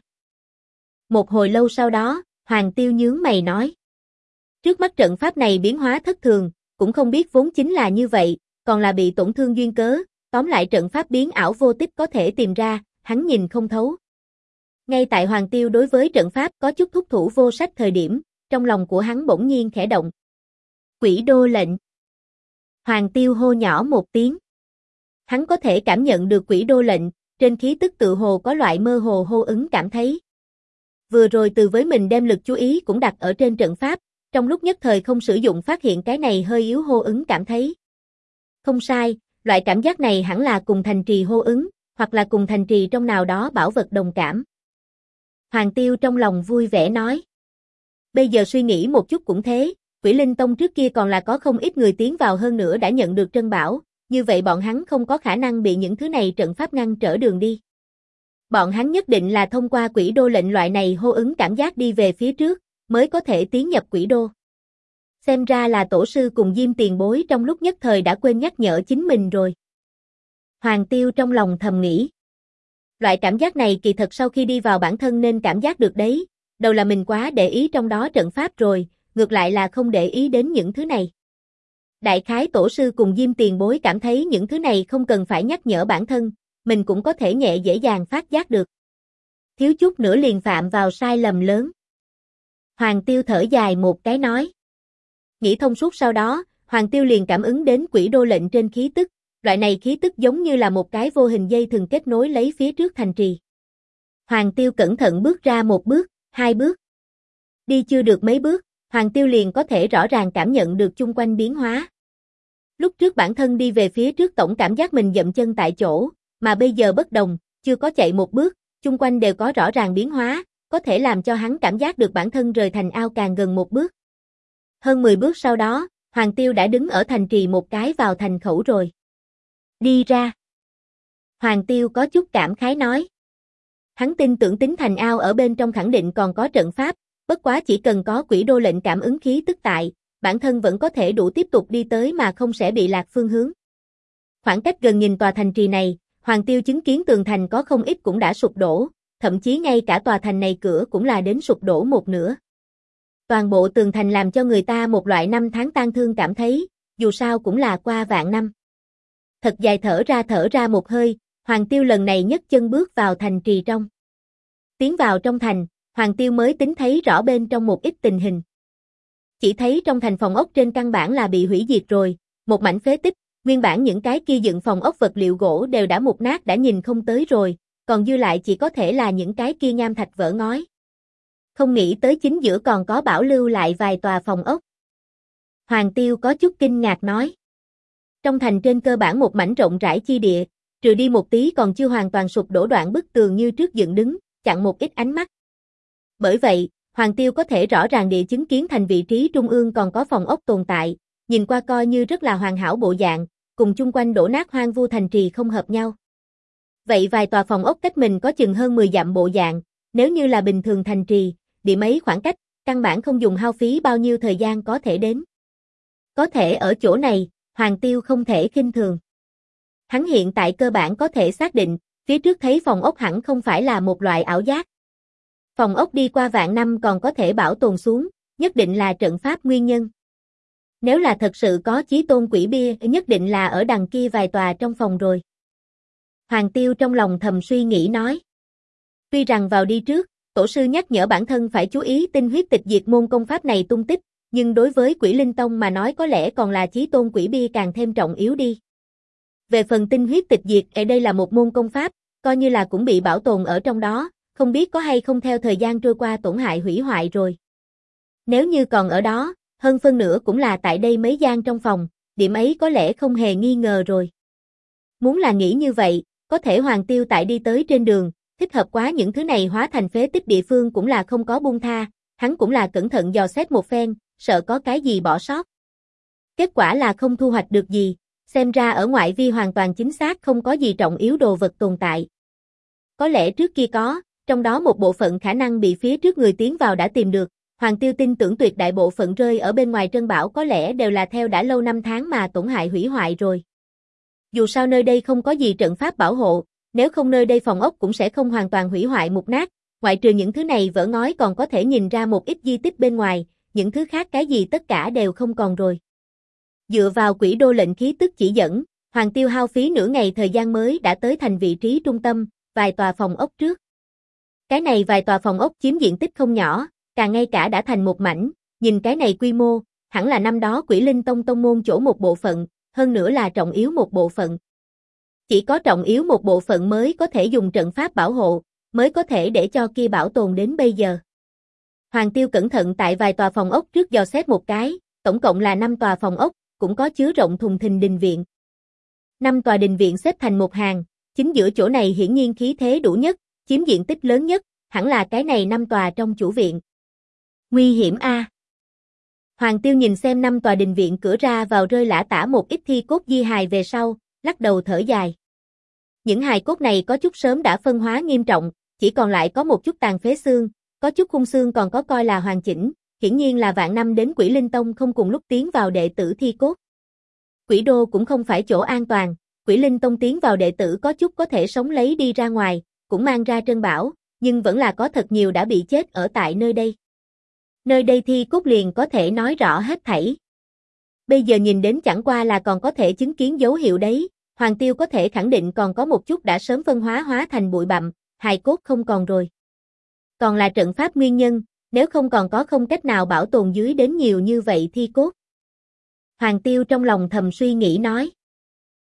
[SPEAKER 1] Một hồi lâu sau đó, Hoàng Tiêu nhướng mày nói. Trước mắt trận pháp này biến hóa thất thường, cũng không biết vốn chính là như vậy, còn là bị tổn thương duyên cớ, tóm lại trận pháp biến ảo vô tích có thể tìm ra, hắn nhìn không thấu. Ngay tại Hoàng Tiêu đối với trận pháp có chút thúc thủ vô sách thời điểm, trong lòng của hắn bỗng nhiên khẽ động. Quỷ Đô lệnh. Hoàng Tiêu hô nhỏ một tiếng. Hắn có thể cảm nhận được Quỷ Đô lệnh, trên khí tức tự hồ có loại mơ hồ hô ứng cảm thấy. Vừa rồi từ với mình đem lực chú ý cũng đặt ở trên trận pháp, trong lúc nhất thời không sử dụng phát hiện cái này hơi yếu hô ứng cảm thấy. Không sai, loại cảm giác này hẳn là cùng thành trì hô ứng, hoặc là cùng thành trì trong nào đó bảo vật đồng cảm. Hoàng Tiêu trong lòng vui vẻ nói. Bây giờ suy nghĩ một chút cũng thế, Quỷ Linh Tông trước kia còn là có không ít người tiến vào hơn nữa đã nhận được Trân Bảo, như vậy bọn hắn không có khả năng bị những thứ này trận pháp ngăn trở đường đi. Bọn hắn nhất định là thông qua Quỷ Đô lệnh loại này hô ứng cảm giác đi về phía trước, mới có thể tiến nhập Quỷ Đô. Xem ra là tổ sư cùng Diêm tiền bối trong lúc nhất thời đã quên nhắc nhở chính mình rồi. Hoàng Tiêu trong lòng thầm nghĩ. Loại cảm giác này kỳ thật sau khi đi vào bản thân nên cảm giác được đấy, đầu là mình quá để ý trong đó trận pháp rồi, ngược lại là không để ý đến những thứ này. Đại khái tổ sư cùng Diêm tiền bối cảm thấy những thứ này không cần phải nhắc nhở bản thân, mình cũng có thể nhẹ dễ dàng phát giác được. Thiếu chút nữa liền phạm vào sai lầm lớn. Hoàng Tiêu thở dài một cái nói. Nghĩ thông suốt sau đó, Hoàng Tiêu liền cảm ứng đến Quỷ Đô lệnh trên khí tức, Loại này khí tức giống như là một cái vô hình dây thừng kết nối lấy phía trước thành trì. Hoàng Tiêu cẩn thận bước ra một bước, hai bước. Đi chưa được mấy bước, Hoàng Tiêu liền có thể rõ ràng cảm nhận được chung quanh biến hóa. Lúc trước bản thân đi về phía trước tổng cảm giác mình dậm chân tại chỗ, mà bây giờ bất đồng, chưa có chạy một bước, chung quanh đều có rõ ràng biến hóa, có thể làm cho hắn cảm giác được bản thân rời thành ao càng gần một bước. Hơn 10 bước sau đó, Hoàng Tiêu đã đứng ở thành trì một cái vào thành khẩu rồi. Đi ra. Hoàng Tiêu có chút cảm khái nói. Hắn tin tưởng tính thành ao ở bên trong khẳng định còn có trận pháp, bất quá chỉ cần có quỷ đô lệnh cảm ứng khí tức tại, bản thân vẫn có thể đủ tiếp tục đi tới mà không sẽ bị lạc phương hướng. Khoảng cách gần nhìn tòa thành trì này, Hoàng Tiêu chứng kiến tường thành có không ít cũng đã sụp đổ, thậm chí ngay cả tòa thành này cửa cũng là đến sụp đổ một nửa. Toàn bộ tường thành làm cho người ta một loại năm tháng tang thương cảm thấy, dù sao cũng là qua vạn năm. Thật dài thở ra một hơi, Hoàng Tiêu lần này nhấc chân bước vào thành trì trong. Tiến vào trong thành, Hoàng Tiêu mới tính thấy rõ bên trong một ít tình hình. Chỉ thấy trong thành phòng ốc trên căn bản là bị hủy diệt rồi, một mảnh phế tích, nguyên bản những cái kia dựng phòng ốc vật liệu gỗ đều đã mục nát đã nhìn không tới rồi, còn dư lại chỉ có thể là những cái kia nham thạch vỡ ngói. Không nghĩ tới chính giữa còn có bảo lưu lại vài tòa phòng ốc. Hoàng Tiêu có chút kinh ngạc nói. Trong thành trên cơ bản một mảnh rộng rãi chi địa, trừ đi một tí còn chưa hoàn toàn sụp đổ đoạn bức tường như trước dựng đứng, chặn một ít ánh mắt. Bởi vậy, Hoàng Tiêu có thể rõ ràng địa chứng kiến thành vị trí trung ương còn có phòng ốc tồn tại, nhìn qua coi như rất là hoàn hảo bộ dạng, cùng chung quanh đổ nát hoang vu thành trì không hợp nhau. Vậy vài tòa phòng ốc cách mình có chừng hơn 10 dặm bộ dạng, nếu như là bình thường thành trì, địa mấy khoảng cách, căn bản không dùng hao phí bao nhiêu thời gian có thể đến. Có thể ở chỗ này, Hoàng Tiêu không thể khinh thường. Hắn hiện tại cơ bản có thể xác định, phía trước thấy phòng ốc hẳn không phải là một loại ảo giác. Phòng ốc đi qua vạn năm còn có thể bảo tồn xuống, nhất định là trận pháp nguyên nhân. Nếu là thật sự có chí tôn quỷ bia, nhất định là ở đằng kia vài tòa trong phòng rồi. Hoàng Tiêu trong lòng thầm suy nghĩ nói. Tuy rằng vào đi trước, tổ sư nhắc nhở bản thân phải chú ý tinh huyết tịch diệt môn công pháp này tung tích, nhưng đối với Quỷ Linh Tông mà nói có lẽ còn là chí tôn quỷ bia càng thêm trọng yếu đi. Về phần tinh huyết tịch diệt, ở đây là một môn công pháp, coi như là cũng bị bảo tồn ở trong đó, không biết có hay không theo thời gian trôi qua tổn hại hủy hoại rồi. Nếu như còn ở đó, hơn phân nửa cũng là tại đây mấy gian trong phòng, điểm ấy có lẽ không hề nghi ngờ rồi. Muốn là nghĩ như vậy, có thể Hoàng Tiêu tại đi tới trên đường, thích hợp quá những thứ này hóa thành phế tích địa phương cũng là không có buông tha, hắn cũng là cẩn thận dò xét một phen, sợ có cái gì bỏ sót. Kết quả là không thu hoạch được gì, xem ra ở ngoại vi hoàn toàn chính xác không có gì trọng yếu đồ vật tồn tại. Có lẽ trước kia có, trong đó một bộ phận khả năng bị phía trước người tiến vào đã tìm được, Hoàng Tiêu tin tưởng tuyệt đại bộ phận rơi ở bên ngoài Trân Bảo có lẽ đều là theo đã lâu năm tháng mà tổn hại hủy hoại rồi. Dù sao nơi đây không có gì trận pháp bảo hộ, nếu không nơi đây phòng ốc cũng sẽ không hoàn toàn hủy hoại mục nát, ngoại trừ những thứ này vỡ ngói còn có thể nhìn ra một ít di tích bên ngoài, những thứ khác cái gì tất cả đều không còn rồi. Dựa vào quỷ đô lệnh khí tức chỉ dẫn, Hoàng Tiêu hao phí nửa ngày thời gian mới đã tới thành vị trí trung tâm, vài tòa phòng ốc trước. Cái này vài tòa phòng ốc chiếm diện tích không nhỏ, càng ngay cả đã thành một mảnh, nhìn cái này quy mô, hẳn là năm đó Quỷ Linh Tông tông môn chỗ một bộ phận, hơn nữa là trọng yếu một bộ phận. Chỉ có trọng yếu một bộ phận mới có thể dùng trận pháp bảo hộ, mới có thể để cho kia bảo tồn đến bây giờ. Hoàng Tiêu cẩn thận tại vài tòa phòng ốc trước dò xét một cái, tổng cộng là 5 tòa phòng ốc, cũng có chứa rộng thùng thình đình viện. 5 tòa đình viện xếp thành một hàng, chính giữa chỗ này hiển nhiên khí thế đủ nhất, chiếm diện tích lớn nhất, hẳn là cái này 5 tòa trong chủ viện. Nguy hiểm a. Hoàng Tiêu nhìn xem 5 tòa đình viện cửa ra vào rơi lả tả một ít thi cốt di hài về sau, lắc đầu thở dài. Những hài cốt này có chút sớm đã phân hóa nghiêm trọng, chỉ còn lại có một chút tàn phế xương, có chút khung xương còn có coi là hoàn chỉnh, hiển nhiên là vạn năm đến Quỷ Linh Tông không cùng lúc tiến vào đệ tử thi cốt. Quỷ đô cũng không phải chỗ an toàn, Quỷ Linh Tông tiến vào đệ tử có chút có thể sống lấy đi ra ngoài, cũng mang ra Trân Bảo, nhưng vẫn là có thật nhiều đã bị chết ở tại nơi đây. Nơi đây thi cốt liền có thể nói rõ hết thảy. Bây giờ nhìn đến chẳng qua là còn có thể chứng kiến dấu hiệu đấy, Hoàng Tiêu có thể khẳng định còn có một chút đã sớm phân hóa thành bụi bặm, hài cốt không còn rồi. Còn là trận pháp nguyên nhân, nếu không còn có không cách nào bảo tồn dưới đến nhiều như vậy thi cốt. Hoàng Tiêu trong lòng thầm suy nghĩ nói.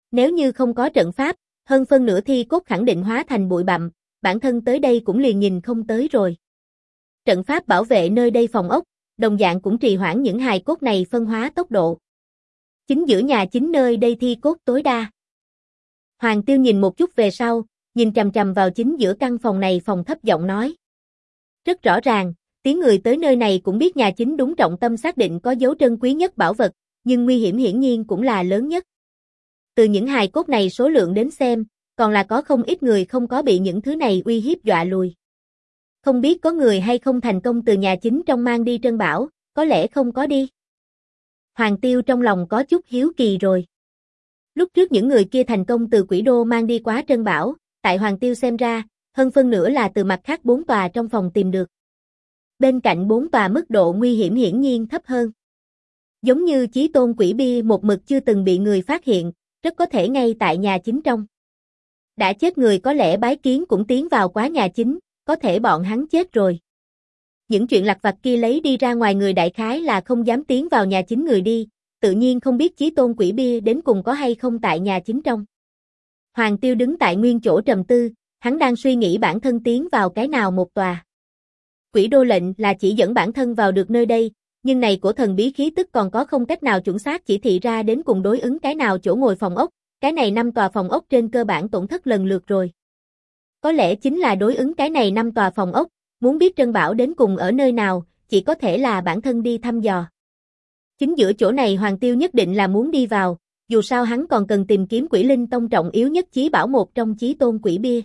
[SPEAKER 1] Nếu như không có trận pháp, hơn phân nửa thi cốt khẳng định hóa thành bụi bặm, bản thân tới đây cũng liền nhìn không tới rồi. Trận pháp bảo vệ nơi đây phòng ốc, đồng dạng cũng trì hoãn những hài cốt này phân hóa tốc độ. Chính giữa nhà chính nơi đây thi cốt tối đa. Hoàng Tiêu nhìn một chút về sau, nhìn chằm chằm vào chính giữa căn phòng này, phòng thấp giọng nói. Rất rõ ràng, tiếng người tới nơi này cũng biết nhà chính đúng trọng tâm xác định có dấu trân quý nhất bảo vật, nhưng nguy hiểm hiển nhiên cũng là lớn nhất. Từ những hài cốt này số lượng đến xem, còn là có không ít người không có bị những thứ này uy hiếp dọa lùi. Không biết có người hay không thành công từ nhà chính trong mang đi trân bảo, có lẽ không có đi. Hoàng Tiêu trong lòng có chút hiếu kỳ rồi. Lúc trước những người kia thành công từ Quỷ Đô mang đi quá trân bảo, tại Hoàng Tiêu xem ra, hơn phân nửa là từ mặt khác 4 tòa trong phòng tìm được. Bên cạnh 4 tòa mức độ nguy hiểm hiển nhiên thấp hơn. Giống như Chí Tôn Quỷ Bia một mực chưa từng bị người phát hiện, rất có thể ngay tại nhà chính trong. Đã chết người có lẽ bái kiến cũng tiến vào quá nhà chính, có thể bọn hắn chết rồi. Những chuyện lặt vặt kia lấy đi ra ngoài người đại khái là không dám tiến vào nhà chính người đi, tự nhiên không biết Chí Tôn Quỷ Bia đến cùng có hay không tại nhà chính trong. Hoàng Tiêu đứng tại nguyên chỗ trầm tư, hắn đang suy nghĩ bản thân tiến vào cái nào một tòa. Quỷ Đô lệnh là chỉ dẫn bản thân vào được nơi đây, nhưng này của thần bí khí tức còn có không cách nào chuẩn xác chỉ thị ra đến cùng đối ứng cái nào chỗ ngồi phòng ốc, cái này 5 tòa phòng ốc trên cơ bản tổn thất lần lượt rồi. Có lẽ chính là đối ứng cái này 5 tòa phòng ốc, muốn biết trân bảo đến cùng ở nơi nào, chỉ có thể là bản thân đi thăm dò. Chính giữa chỗ này Hoàng Tiêu nhất định là muốn đi vào, dù sao hắn còn cần tìm kiếm Quỷ Linh Tông trọng yếu nhất chí bảo một trong Chí Tôn Quỷ Bia.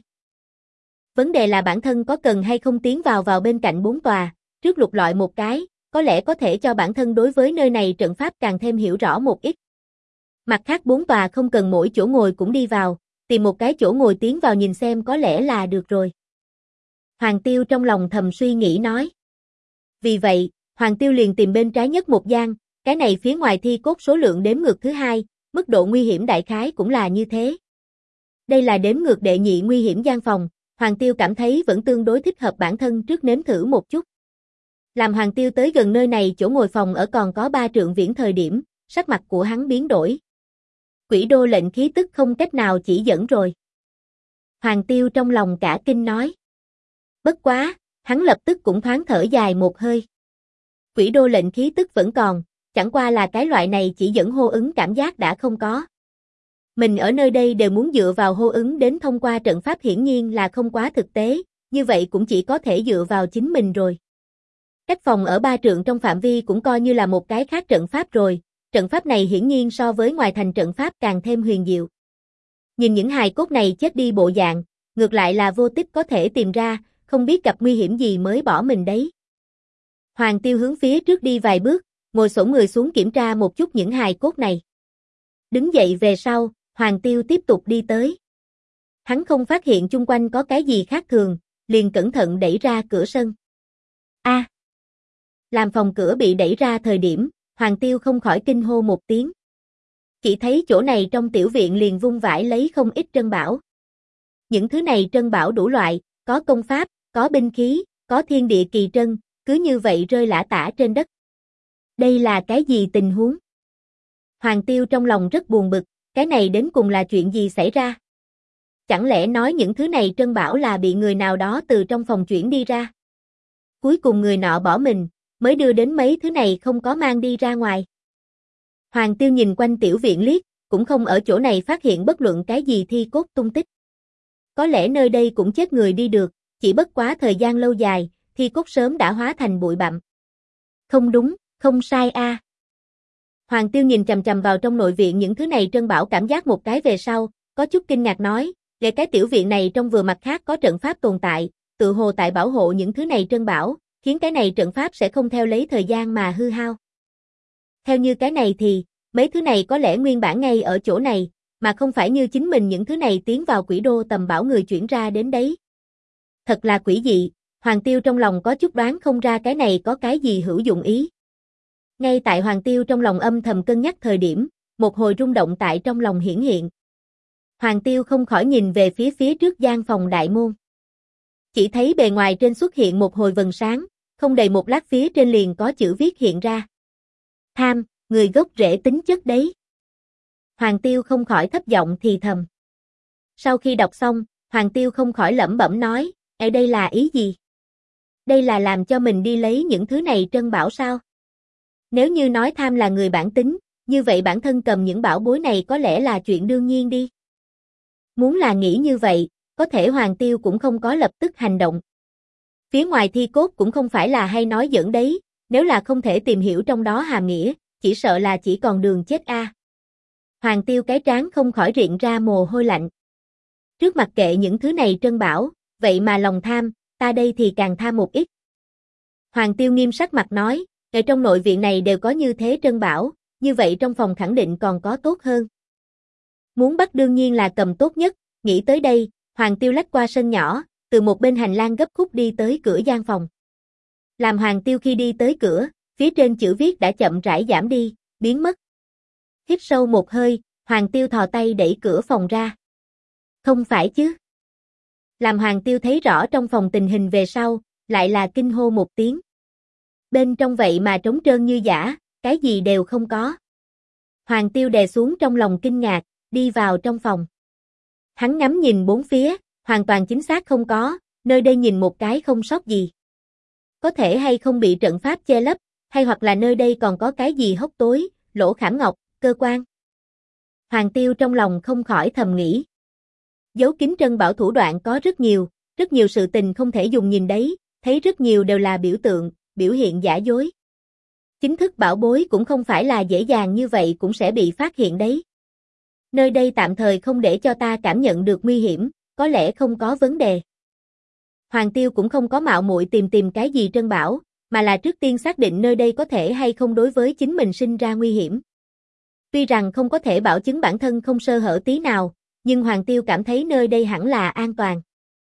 [SPEAKER 1] Vấn đề là bản thân có cần hay không tiến vào bên cạnh 4 tòa, trước lục lọi một cái, có lẽ có thể cho bản thân đối với nơi này trận pháp càng thêm hiểu rõ một ít. Mặt khác 4 tòa không cần mỗi chỗ ngồi cũng đi vào, tìm một cái chỗ ngồi tiến vào nhìn xem có lẽ là được rồi. Hoàng Tiêu trong lòng thầm suy nghĩ nói. Vì vậy, Hoàng Tiêu liền tìm bên trái nhất một gian, cái này phía ngoài thi cốt số lượng đếm ngược thứ 2, mức độ nguy hiểm đại khái cũng là như thế. Đây là đếm ngược đệ nhị nguy hiểm gian phòng, Hoàng Tiêu cảm thấy vẫn tương đối thích hợp bản thân trước nếm thử một chút. Làm Hoàng Tiêu tới gần nơi này chỗ ngồi phòng ở còn có 3 trượng viễn thời điểm, sắc mặt của hắn biến đổi. Quỷ Đô lệnh khí tức không cách nào chỉ dẫn rồi. Hoàng Tiêu trong lòng cả kinh nói. Bất quá, hắn lập tức cũng thoáng thở dài một hơi. Quỷ Đô lệnh khí tức vẫn còn, chẳng qua là cái loại này chỉ dẫn hô ứng cảm giác đã không có. Mình ở nơi đây đều muốn dựa vào hô ứng đến thông qua trận pháp hiển nhiên là không quá thực tế, như vậy cũng chỉ có thể dựa vào chính mình rồi. Cách phòng ở 3 trượng trong phạm vi cũng coi như là một cái khác trận pháp rồi, trận pháp này hiển nhiên so với ngoài thành trận pháp càng thêm huyền diệu. Nhìn những hài cốt này chết đi bộ dạng, ngược lại là vô tích có thể tìm ra, không biết gặp nguy hiểm gì mới bỏ mình đấy. Hoàng Tiêu hướng phía trước đi vài bước, ngồi xổm người xuống kiểm tra một chút những hài cốt này. Đứng dậy về sau, Hoàng Tiêu tiếp tục đi tới. Hắn không phát hiện chung quanh có cái gì khác thường, liền cẩn thận đẩy ra cửa sân. Làm phòng cửa bị đẩy ra thời điểm, Hoàng Tiêu không khỏi kinh hô một tiếng. Chỉ thấy chỗ này trong tiểu viện liền vung vãi lấy không ít trân bảo. Những thứ này trân bảo đủ loại, có công pháp, có binh khí, có thiên địa kỳ trân, cứ như vậy rơi lả tả trên đất. Đây là cái gì tình huống? Hoàng Tiêu trong lòng rất buồn bực, cái này đến cùng là chuyện gì xảy ra? Chẳng lẽ nói những thứ này trân bảo là bị người nào đó từ trong phòng chuyển đi ra? Cuối cùng người nọ bỏ mình, mới đưa đến mấy thứ này không có mang đi ra ngoài. Hoàng Tiêu nhìn quanh tiểu viện liếc, cũng không ở chỗ này phát hiện bất luận cái gì thi cốt tung tích. Có lẽ nơi đây cũng chết người đi được, chỉ bất quá thời gian lâu dài, thi cốt sớm đã hóa thành bụi bặm. Không đúng, không sai a. Hoàng Tiêu nhìn chằm chằm vào trong nội viện những thứ này trân bảo cảm giác một cái về sau, có chút kinh ngạc nói, để cái tiểu viện này trong vừa mặt khác có trận pháp tồn tại, tự hồ tại bảo hộ những thứ này trân bảo, khiến cái này trận pháp sẽ không theo lấy thời gian mà hư hao. Theo như cái này thì, mấy thứ này có lẽ nguyên bản ngay ở chỗ này, mà không phải như chính mình những thứ này tiến vào quỷ đô tầm bảo người chuyển ra đến đấy. Thật là quỷ dị, Hoàng Tiêu trong lòng có chút đoán không ra cái này có cái gì hữu dụng ý. Ngay tại Hoàng Tiêu trong lòng âm thầm cân nhắc thời điểm, một hồi rung động tại trong lòng hiển hiện. Hoàng Tiêu không khỏi nhìn về phía trước gian phòng đại môn. Chỉ thấy bề ngoài trên xuất hiện một hồi vầng sáng, không đầy một lát phía trên liền có chữ viết hiện ra. Tham, người gốc rễ tính chất đấy. Hoàng Tiêu không khỏi thấp giọng thì thầm. Sau khi đọc xong, Hoàng Tiêu không khỏi lẩm bẩm nói, đây là ý gì? Đây là làm cho mình đi lấy những thứ này trân bảo sao? Nếu như nói tham là người bản tính, như vậy bản thân cầm những bảo bối này có lẽ là chuyện đương nhiên đi. Muốn là nghĩ như vậy, có thể Hoàng Tiêu cũng không có lập tức hành động. Phía ngoài thi cốt cũng không phải là hay nói giỡn đấy, nếu là không thể tìm hiểu trong đó hàm nghĩa, chỉ sợ là chỉ còn đường chết a. Hoàng Tiêu cái trán không khỏi riện ra mồ hôi lạnh. Trước mặt kệ những thứ này trân bảo, vậy mà lòng tham, ta đây thì càng tham một ít. Hoàng Tiêu nghiêm sắc mặt nói, ở trong nội viện này đều có như thế trân bảo, như vậy trong phòng khẳng định còn có tốt hơn. Muốn bắt đương nhiên là cầm tốt nhất, nghĩ tới đây, Hoàng Tiêu lách qua sân nhỏ, từ một bên hành lang gấp khúc đi tới cửa gian phòng. Làm Hoàng Tiêu khi đi tới cửa, phía trên chữ viết đã chậm rãi giảm đi, biến mất. Hít sâu một hơi, Hoàng Tiêu thò tay đẩy cửa phòng ra. Không phải chứ. Làm Hoàng Tiêu thấy rõ trong phòng tình hình về sau, lại là kinh hô một tiếng. Bên trong vậy mà trống trơn như dã, cái gì đều không có. Hoàng Tiêu đè xuống trong lòng kinh ngạc, đi vào trong phòng. Hắn ngắm nhìn bốn phía, hoàn toàn chính xác không có, nơi đây nhìn một cái không sót gì. Có thể hay không bị trận pháp che lấp, hay hoặc là nơi đây còn có cái gì hốc tối, lỗ khảm ngọc, cơ quan. Hoàng Tiêu trong lòng không khỏi thầm nghĩ. Giấu kín trân bảo thủ đoạn có rất nhiều sự tình không thể dùng nhìn đấy, thấy rất nhiều đều là biểu tượng, biểu hiện giả dối. Chính thức bảo bối cũng không phải là dễ dàng như vậy cũng sẽ bị phát hiện đấy. Nơi đây tạm thời không để cho ta cảm nhận được nguy hiểm, có lẽ không có vấn đề. Hoàng Tiêu cũng không có mạo muội tìm cái gì trân bảo, mà là trước tiên xác định nơi đây có thể hay không đối với chính mình sinh ra nguy hiểm. Tuy rằng không có thể bảo chứng bản thân không sơ hở tí nào, nhưng Hoàng Tiêu cảm thấy nơi đây hẳn là an toàn.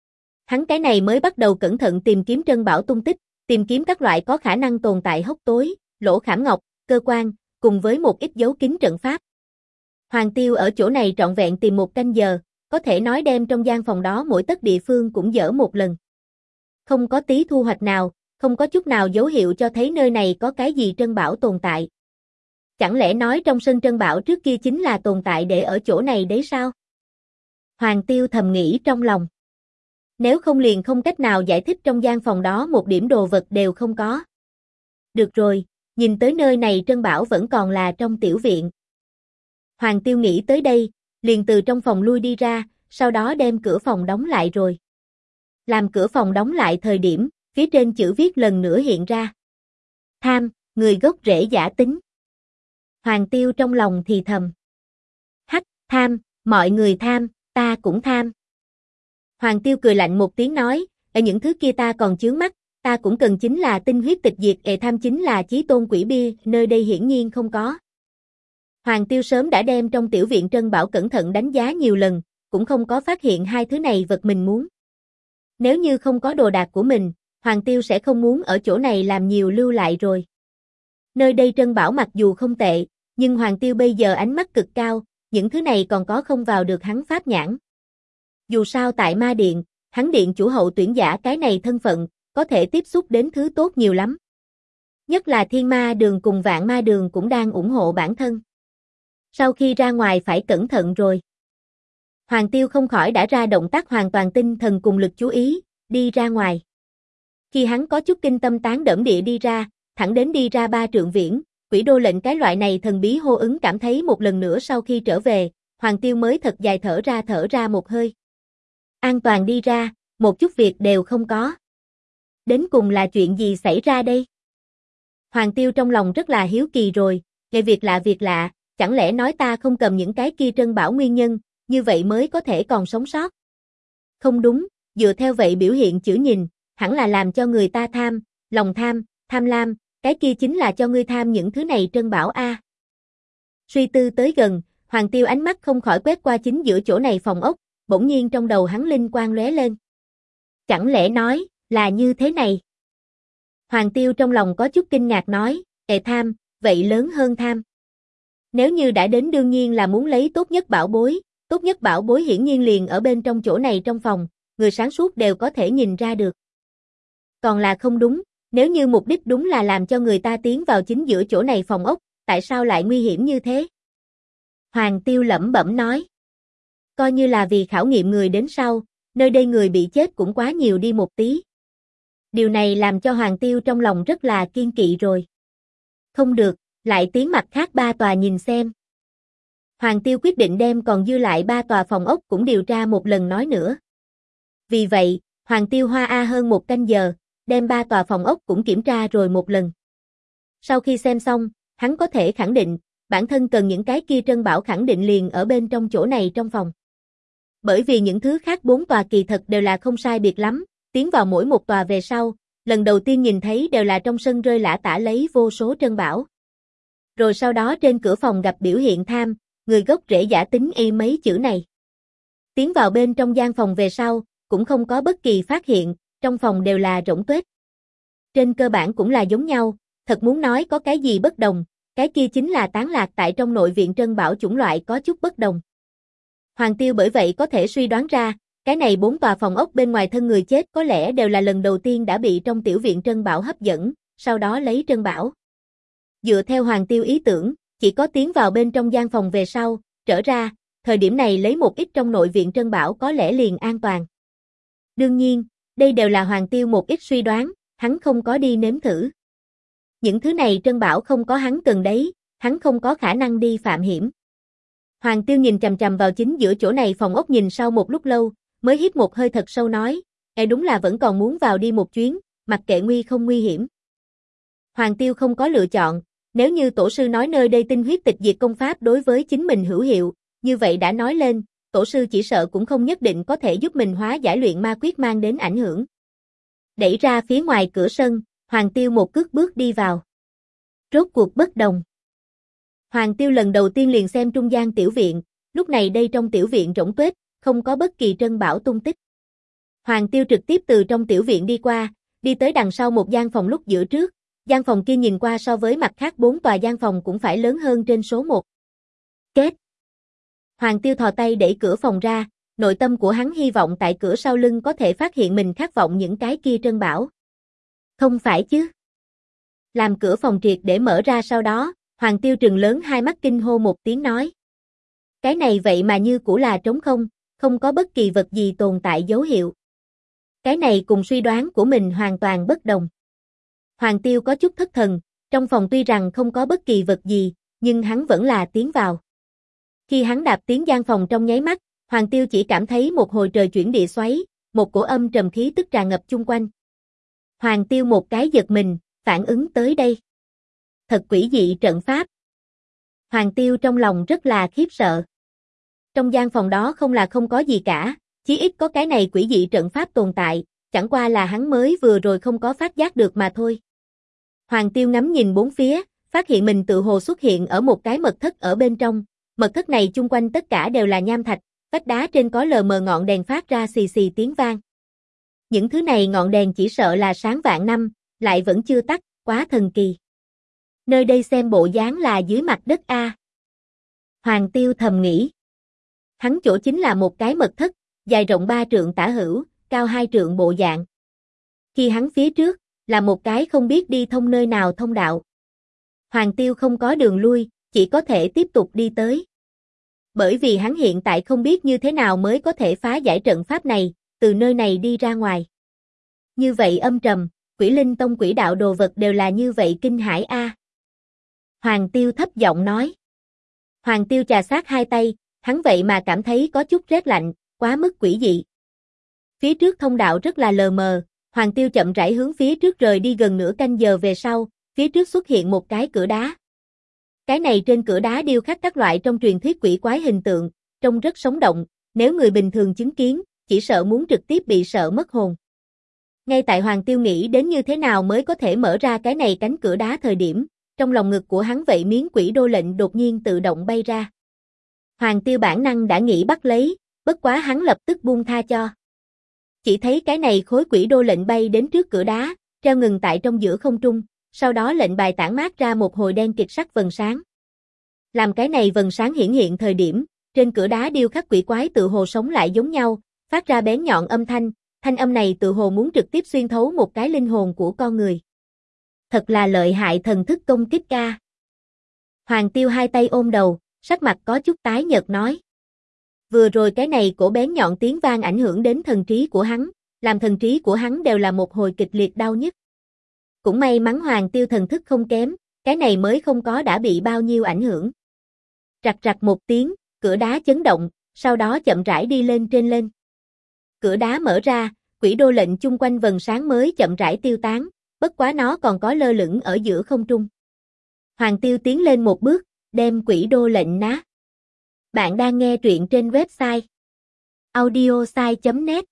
[SPEAKER 1] Hắn cái này mới bắt đầu cẩn thận tìm kiếm trân bảo tung tích, tìm kiếm các loại có khả năng tồn tại hốc tối, lỗ khảm ngọc, cơ quan, cùng với một ít dấu kín trận pháp. Hoàng Tiêu ở chỗ này trọn vẹn tìm một canh giờ, có thể nói đem trong gian phòng đó mỗi tấc địa phương cũng dỡ một lần. Không có tí thu hoạch nào, không có chút nào dấu hiệu cho thấy nơi này có cái gì trân bảo tồn tại. Chẳng lẽ nói trong sân trân bảo trước kia chính là tồn tại để ở chỗ này đấy sao? Hoàng Tiêu thầm nghĩ trong lòng. Nếu không liền không cách nào giải thích trong gian phòng đó một điểm đồ vật đều không có. Được rồi, nhìn tới nơi này trân bảo vẫn còn là trong tiểu viện. Hoàng Tiêu nghĩ tới đây, liền từ trong phòng lui đi ra, sau đó đem cửa phòng đóng lại rồi. Làm cửa phòng đóng lại thời điểm, phía trên chữ viết lần nữa hiện ra. Tham, người gốc rễ giả tính. Hoàng Tiêu trong lòng thì thầm. Hắc, tham, mọi người tham, ta cũng tham. Hoàng Tiêu cười lạnh một tiếng nói, ở những thứ kia ta còn chướng mắt, ta cũng cần chính là tinh huyết tịch diệt, tham chính là chí tôn quỷ bia, nơi đây hiển nhiên không có. Hoàng Tiêu sớm đã đem trong tiểu viện trân bảo cẩn thận đánh giá nhiều lần, cũng không có phát hiện hai thứ này vật mình muốn. Nếu như không có đồ đạc của mình, Hoàng Tiêu sẽ không muốn ở chỗ này làm nhiều lưu lại rồi. Nơi đây trân bảo mặc dù không tệ, nhưng Hoàng Tiêu bây giờ ánh mắt cực cao, những thứ này còn có không vào được hắn pháp nhãn. Dù sao tại ma điện, hắn điện chủ hậu tuyển giả cái này thân phận, có thể tiếp xúc đến thứ tốt nhiều lắm. Nhất là thiên ma đường cùng vạn ma đường cũng đang ủng hộ bản thân. Sau khi ra ngoài phải cẩn thận rồi. Hoàng Tiêu không khỏi đã ra động tác hoàn toàn tinh thần cùng lực chú ý, đi ra ngoài. Khi hắn có chút kinh tâm tán đẫm địa đi ra, thẳng đến đi ra 3 trượng viễn, quỷ đô lệnh cái loại này thần bí hô ứng cảm thấy một lần nữa sau khi trở về, Hoàng Tiêu mới thật dài thở ra một hơi. An toàn đi ra, một chút việc đều không có. Đến cùng là chuyện gì xảy ra đây? Hoàng Tiêu trong lòng rất là hiếu kỳ rồi, nghe việc lạ, chẳng lẽ nói ta không cầm những cái kia trân bảo nguyên nhân, như vậy mới có thể còn sống sót? Không đúng, dựa theo vậy biểu hiện chữ nhìn, hẳn là làm cho người ta tham, lòng tham, tham lam, cái kia chính là cho ngươi tham những thứ này trân bảo a. Suy tư tới gần, Hoàng Tiêu ánh mắt không khỏi quét qua chính giữa chỗ này phòng ốc, bỗng nhiên trong đầu hắn linh quang lóe lên. Chẳng lẽ nói, là như thế này? Hoàng Tiêu trong lòng có chút kinh ngạc nói, tham, vậy lớn hơn tham. Nếu như đã đến đương nhiên là muốn lấy tốt nhất bảo bối hiển nhiên liền ở bên trong chỗ này trong phòng, người sáng suốt đều có thể nhìn ra được. Còn là không đúng, nếu như mục đích đúng là làm cho người ta tiến vào chính giữa chỗ này phòng ốc, tại sao lại nguy hiểm như thế? Hoàng Tiêu lẩm bẩm nói. Coi như là vì khảo nghiệm người đến sau, nơi đây người bị chết cũng quá nhiều đi một tí. Điều này làm cho Hoàng Tiêu trong lòng rất là kiên kỵ rồi. Không được, lại tiến mặt khác 3 tòa nhìn xem. Hoàng Tiêu quyết định đem còn dư lại 3 tòa phòng ốc cũng điều tra một lần nói nữa. Vì vậy, Hoàng Tiêu hoa hơn 1 canh giờ, đem 3 tòa phòng ốc cũng kiểm tra rồi một lần. Sau khi xem xong, hắn có thể khẳng định, bản thân cần những cái kia trân bảo khẳng định liền ở bên trong chỗ này trong phòng. Bởi vì những thứ khác 4 tòa kỳ thật đều là không sai biệt lắm, tiến vào mỗi một tòa về sau, lần đầu tiên nhìn thấy đều là trong sân rơi lả tả lấy vô số trân bảo. Rồi sau đó trên cửa phòng gặp biểu hiện tham, người gốc rễ giả tính y mấy chữ này. Tiến vào bên trong gian phòng về sau, cũng không có bất kỳ phát hiện, trong phòng đều là rỗng tuếch. Trên cơ bản cũng là giống nhau, thật muốn nói có cái gì bất đồng, cái kia chính là tán lạc tại trong nội viện trân bảo chủng loại có chút bất đồng. Hoàng Tiêu bởi vậy có thể suy đoán ra, cái này 4 tòa phòng ốc bên ngoài thân người chết có lẽ đều là lần đầu tiên đã bị trong tiểu viện trân bảo hấp dẫn, sau đó lấy trân bảo. Dựa theo Hoàng Tiêu ý tưởng, chỉ có tiến vào bên trong gian phòng về sau, trở ra, thời điểm này lấy một ít trong nội viện trân bảo có lẽ liền an toàn. Đương nhiên, đây đều là Hoàng Tiêu một ít suy đoán, hắn không có đi nếm thử. Những thứ này trân bảo không có hắn cần đấy, hắn không có khả năng đi phạm hiểm. Hoàng Tiêu nhìn chằm chằm vào chính giữa chỗ này phòng ốc nhìn sau một lúc lâu, mới hít một hơi thật sâu nói, đúng là vẫn còn muốn vào đi một chuyến, mặc kệ nguy không nguy hiểm. Hoàng Tiêu không có lựa chọn, nếu như tổ sư nói nơi đây tinh huyết tịch diệt công pháp đối với chính mình hữu hiệu, như vậy đã nói lên, tổ sư chỉ sợ cũng không nhất định có thể giúp mình hóa giải luyện ma quyết mang đến ảnh hưởng. Đẩy ra phía ngoài cửa sân, Hoàng Tiêu một cước bước đi vào. Rốt cuộc bất đồng. Hoàng Tiêu lần đầu tiên liền xem trung gian tiểu viện, lúc này đây trong tiểu viện rỗng tuếch, không có bất kỳ trân bảo tung tích. Hoàng Tiêu trực tiếp từ trong tiểu viện đi qua, đi tới đằng sau một gian phòng lúc giữa trước, gian phòng kia nhìn qua so với mặt khác 4 tòa gian phòng cũng phải lớn hơn trên số 1. Kết. Hoàng Tiêu thò tay đẩy cửa phòng ra, nội tâm của hắn hy vọng tại cửa sau lưng có thể phát hiện mình khát vọng những cái kia trân bảo. Không phải chứ. Làm cửa phòng triệt để mở ra sau đó, Hoàng Tiêu trừng lớn hai mắt kinh hô một tiếng nói. Cái này vậy mà như cũ là trống không, không có bất kỳ vật gì tồn tại dấu hiệu. Cái này cùng suy đoán của mình hoàn toàn bất đồng. Hoàng Tiêu có chút thất thần, trong phòng tuy rằng không có bất kỳ vật gì, nhưng hắn vẫn là tiến vào. Khi hắn đạp tiến gian phòng trong nháy mắt, Hoàng Tiêu chỉ cảm thấy một hồi trời chuyển địa xoáy, một cổ âm trầm khí tức tràn ngập chung quanh. Hoàng Tiêu một cái giật mình, phản ứng tới đây. Thật quỷ dị trận pháp. Hoàng Tiêu trong lòng rất là khiếp sợ. Trong gian phòng đó không là không có gì cả, chí ít có cái này quỷ dị trận pháp tồn tại, chẳng qua là hắn mới vừa rồi không có phát giác được mà thôi. Hoàng Tiêu ngắm nhìn bốn phía, phát hiện mình tự hồ xuất hiện ở một cái mật thất ở bên trong, mật thất này chung quanh tất cả đều là nham thạch, vách đá trên có lờ mờ ngọn đèn phát ra xì xì tiếng vang. Những thứ này ngọn đèn chỉ sợ là sáng vạn năm, lại vẫn chưa tắt, quá thần kỳ. Nơi đây xem bộ dáng là dưới mặt đất a. Hoàng Tiêu thầm nghĩ. Hắn chỗ chính là một cái mật thất, dài rộng 3 trượng tả hữu, cao 2 trượng bộ dạng. Khi hắn phía trước, là một cái không biết đi thông nơi nào thông đạo. Hoàng Tiêu không có đường lui, chỉ có thể tiếp tục đi tới. Bởi vì hắn hiện tại không biết như thế nào mới có thể phá giải trận pháp này, từ nơi này đi ra ngoài. Như vậy âm trầm, Quỷ Linh Tông quỷ đạo đồ vật đều là như vậy kinh hãi a. Hoàng Tiêu thấp giọng nói. Hoàng Tiêu chà sát hai tay, hắn vậy mà cảm thấy có chút rét lạnh, quá mức quỷ dị. Phía trước thông đạo rất là lờ mờ, Hoàng Tiêu chậm rãi hướng phía trước rời đi gần nửa canh giờ về sau, phía trước xuất hiện một cái cửa đá. Cái này trên cửa đá điêu khắc các loại trong truyền thuyết quỷ quái hình tượng, trông rất sống động, nếu người bình thường chứng kiến, chỉ sợ muốn trực tiếp bị sợ mất hồn. Ngay tại Hoàng Tiêu nghĩ đến như thế nào mới có thể mở ra cái này cánh cửa đá thời điểm, trong lòng ngực của hắn vậy miếng quỷ đô lệnh đột nhiên tự động bay ra. Hoàng Tiêu bản năng đã nghĩ bắt lấy, bất quá hắn lập tức buông tha cho. Chỉ thấy cái này khối quỷ đô lệnh bay đến trước cửa đá, treo ngừng tại trong giữa không trung, sau đó lệnh bài tản mát ra một hồi đen kịt sắc vầng sáng. Làm cái này vầng sáng hiển hiện thời điểm, trên cửa đá điêu khắc quỷ quái tự hồ sống lại giống nhau, phát ra bén nhọn âm thanh, thanh âm này tự hồ muốn trực tiếp xuyên thấu một cái linh hồn của con người. Thật là lợi hại thần thức công kích ca. Hoàng Tiêu hai tay ôm đầu, sắc mặt có chút tái nhợt nói. Vừa rồi cái này cổ bén nhọn tiếng vang ảnh hưởng đến thần trí của hắn, làm thần trí của hắn đều là một hồi kịch liệt đau nhức. Cũng may mắn Hoàng Tiêu thần thức không kém, cái này mới không có đã bị bao nhiêu ảnh hưởng. Rạch rạch một tiếng, cửa đá chấn động, sau đó chậm rãi đi lên trên lên. Cửa đá mở ra, quỷ đô lệnh chung quanh vầng sáng mới chậm rãi tiêu tán, bất quá nó còn có lơ lửng ở giữa không trung. Hoàng Tiêu tiến lên một bước, đem quỷ đô lệnh nát. Bạn đang nghe truyện trên website audiosai.net.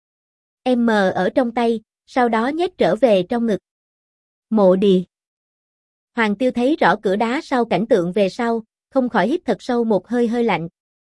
[SPEAKER 1] M ở trong tay, sau đó nhét trở về trong ngực. Mộ Đì. Hoàng Tiêu thấy rõ cửa đá sau cảnh tượng về sau, không khỏi hít thật sâu một hơi hơi lạnh.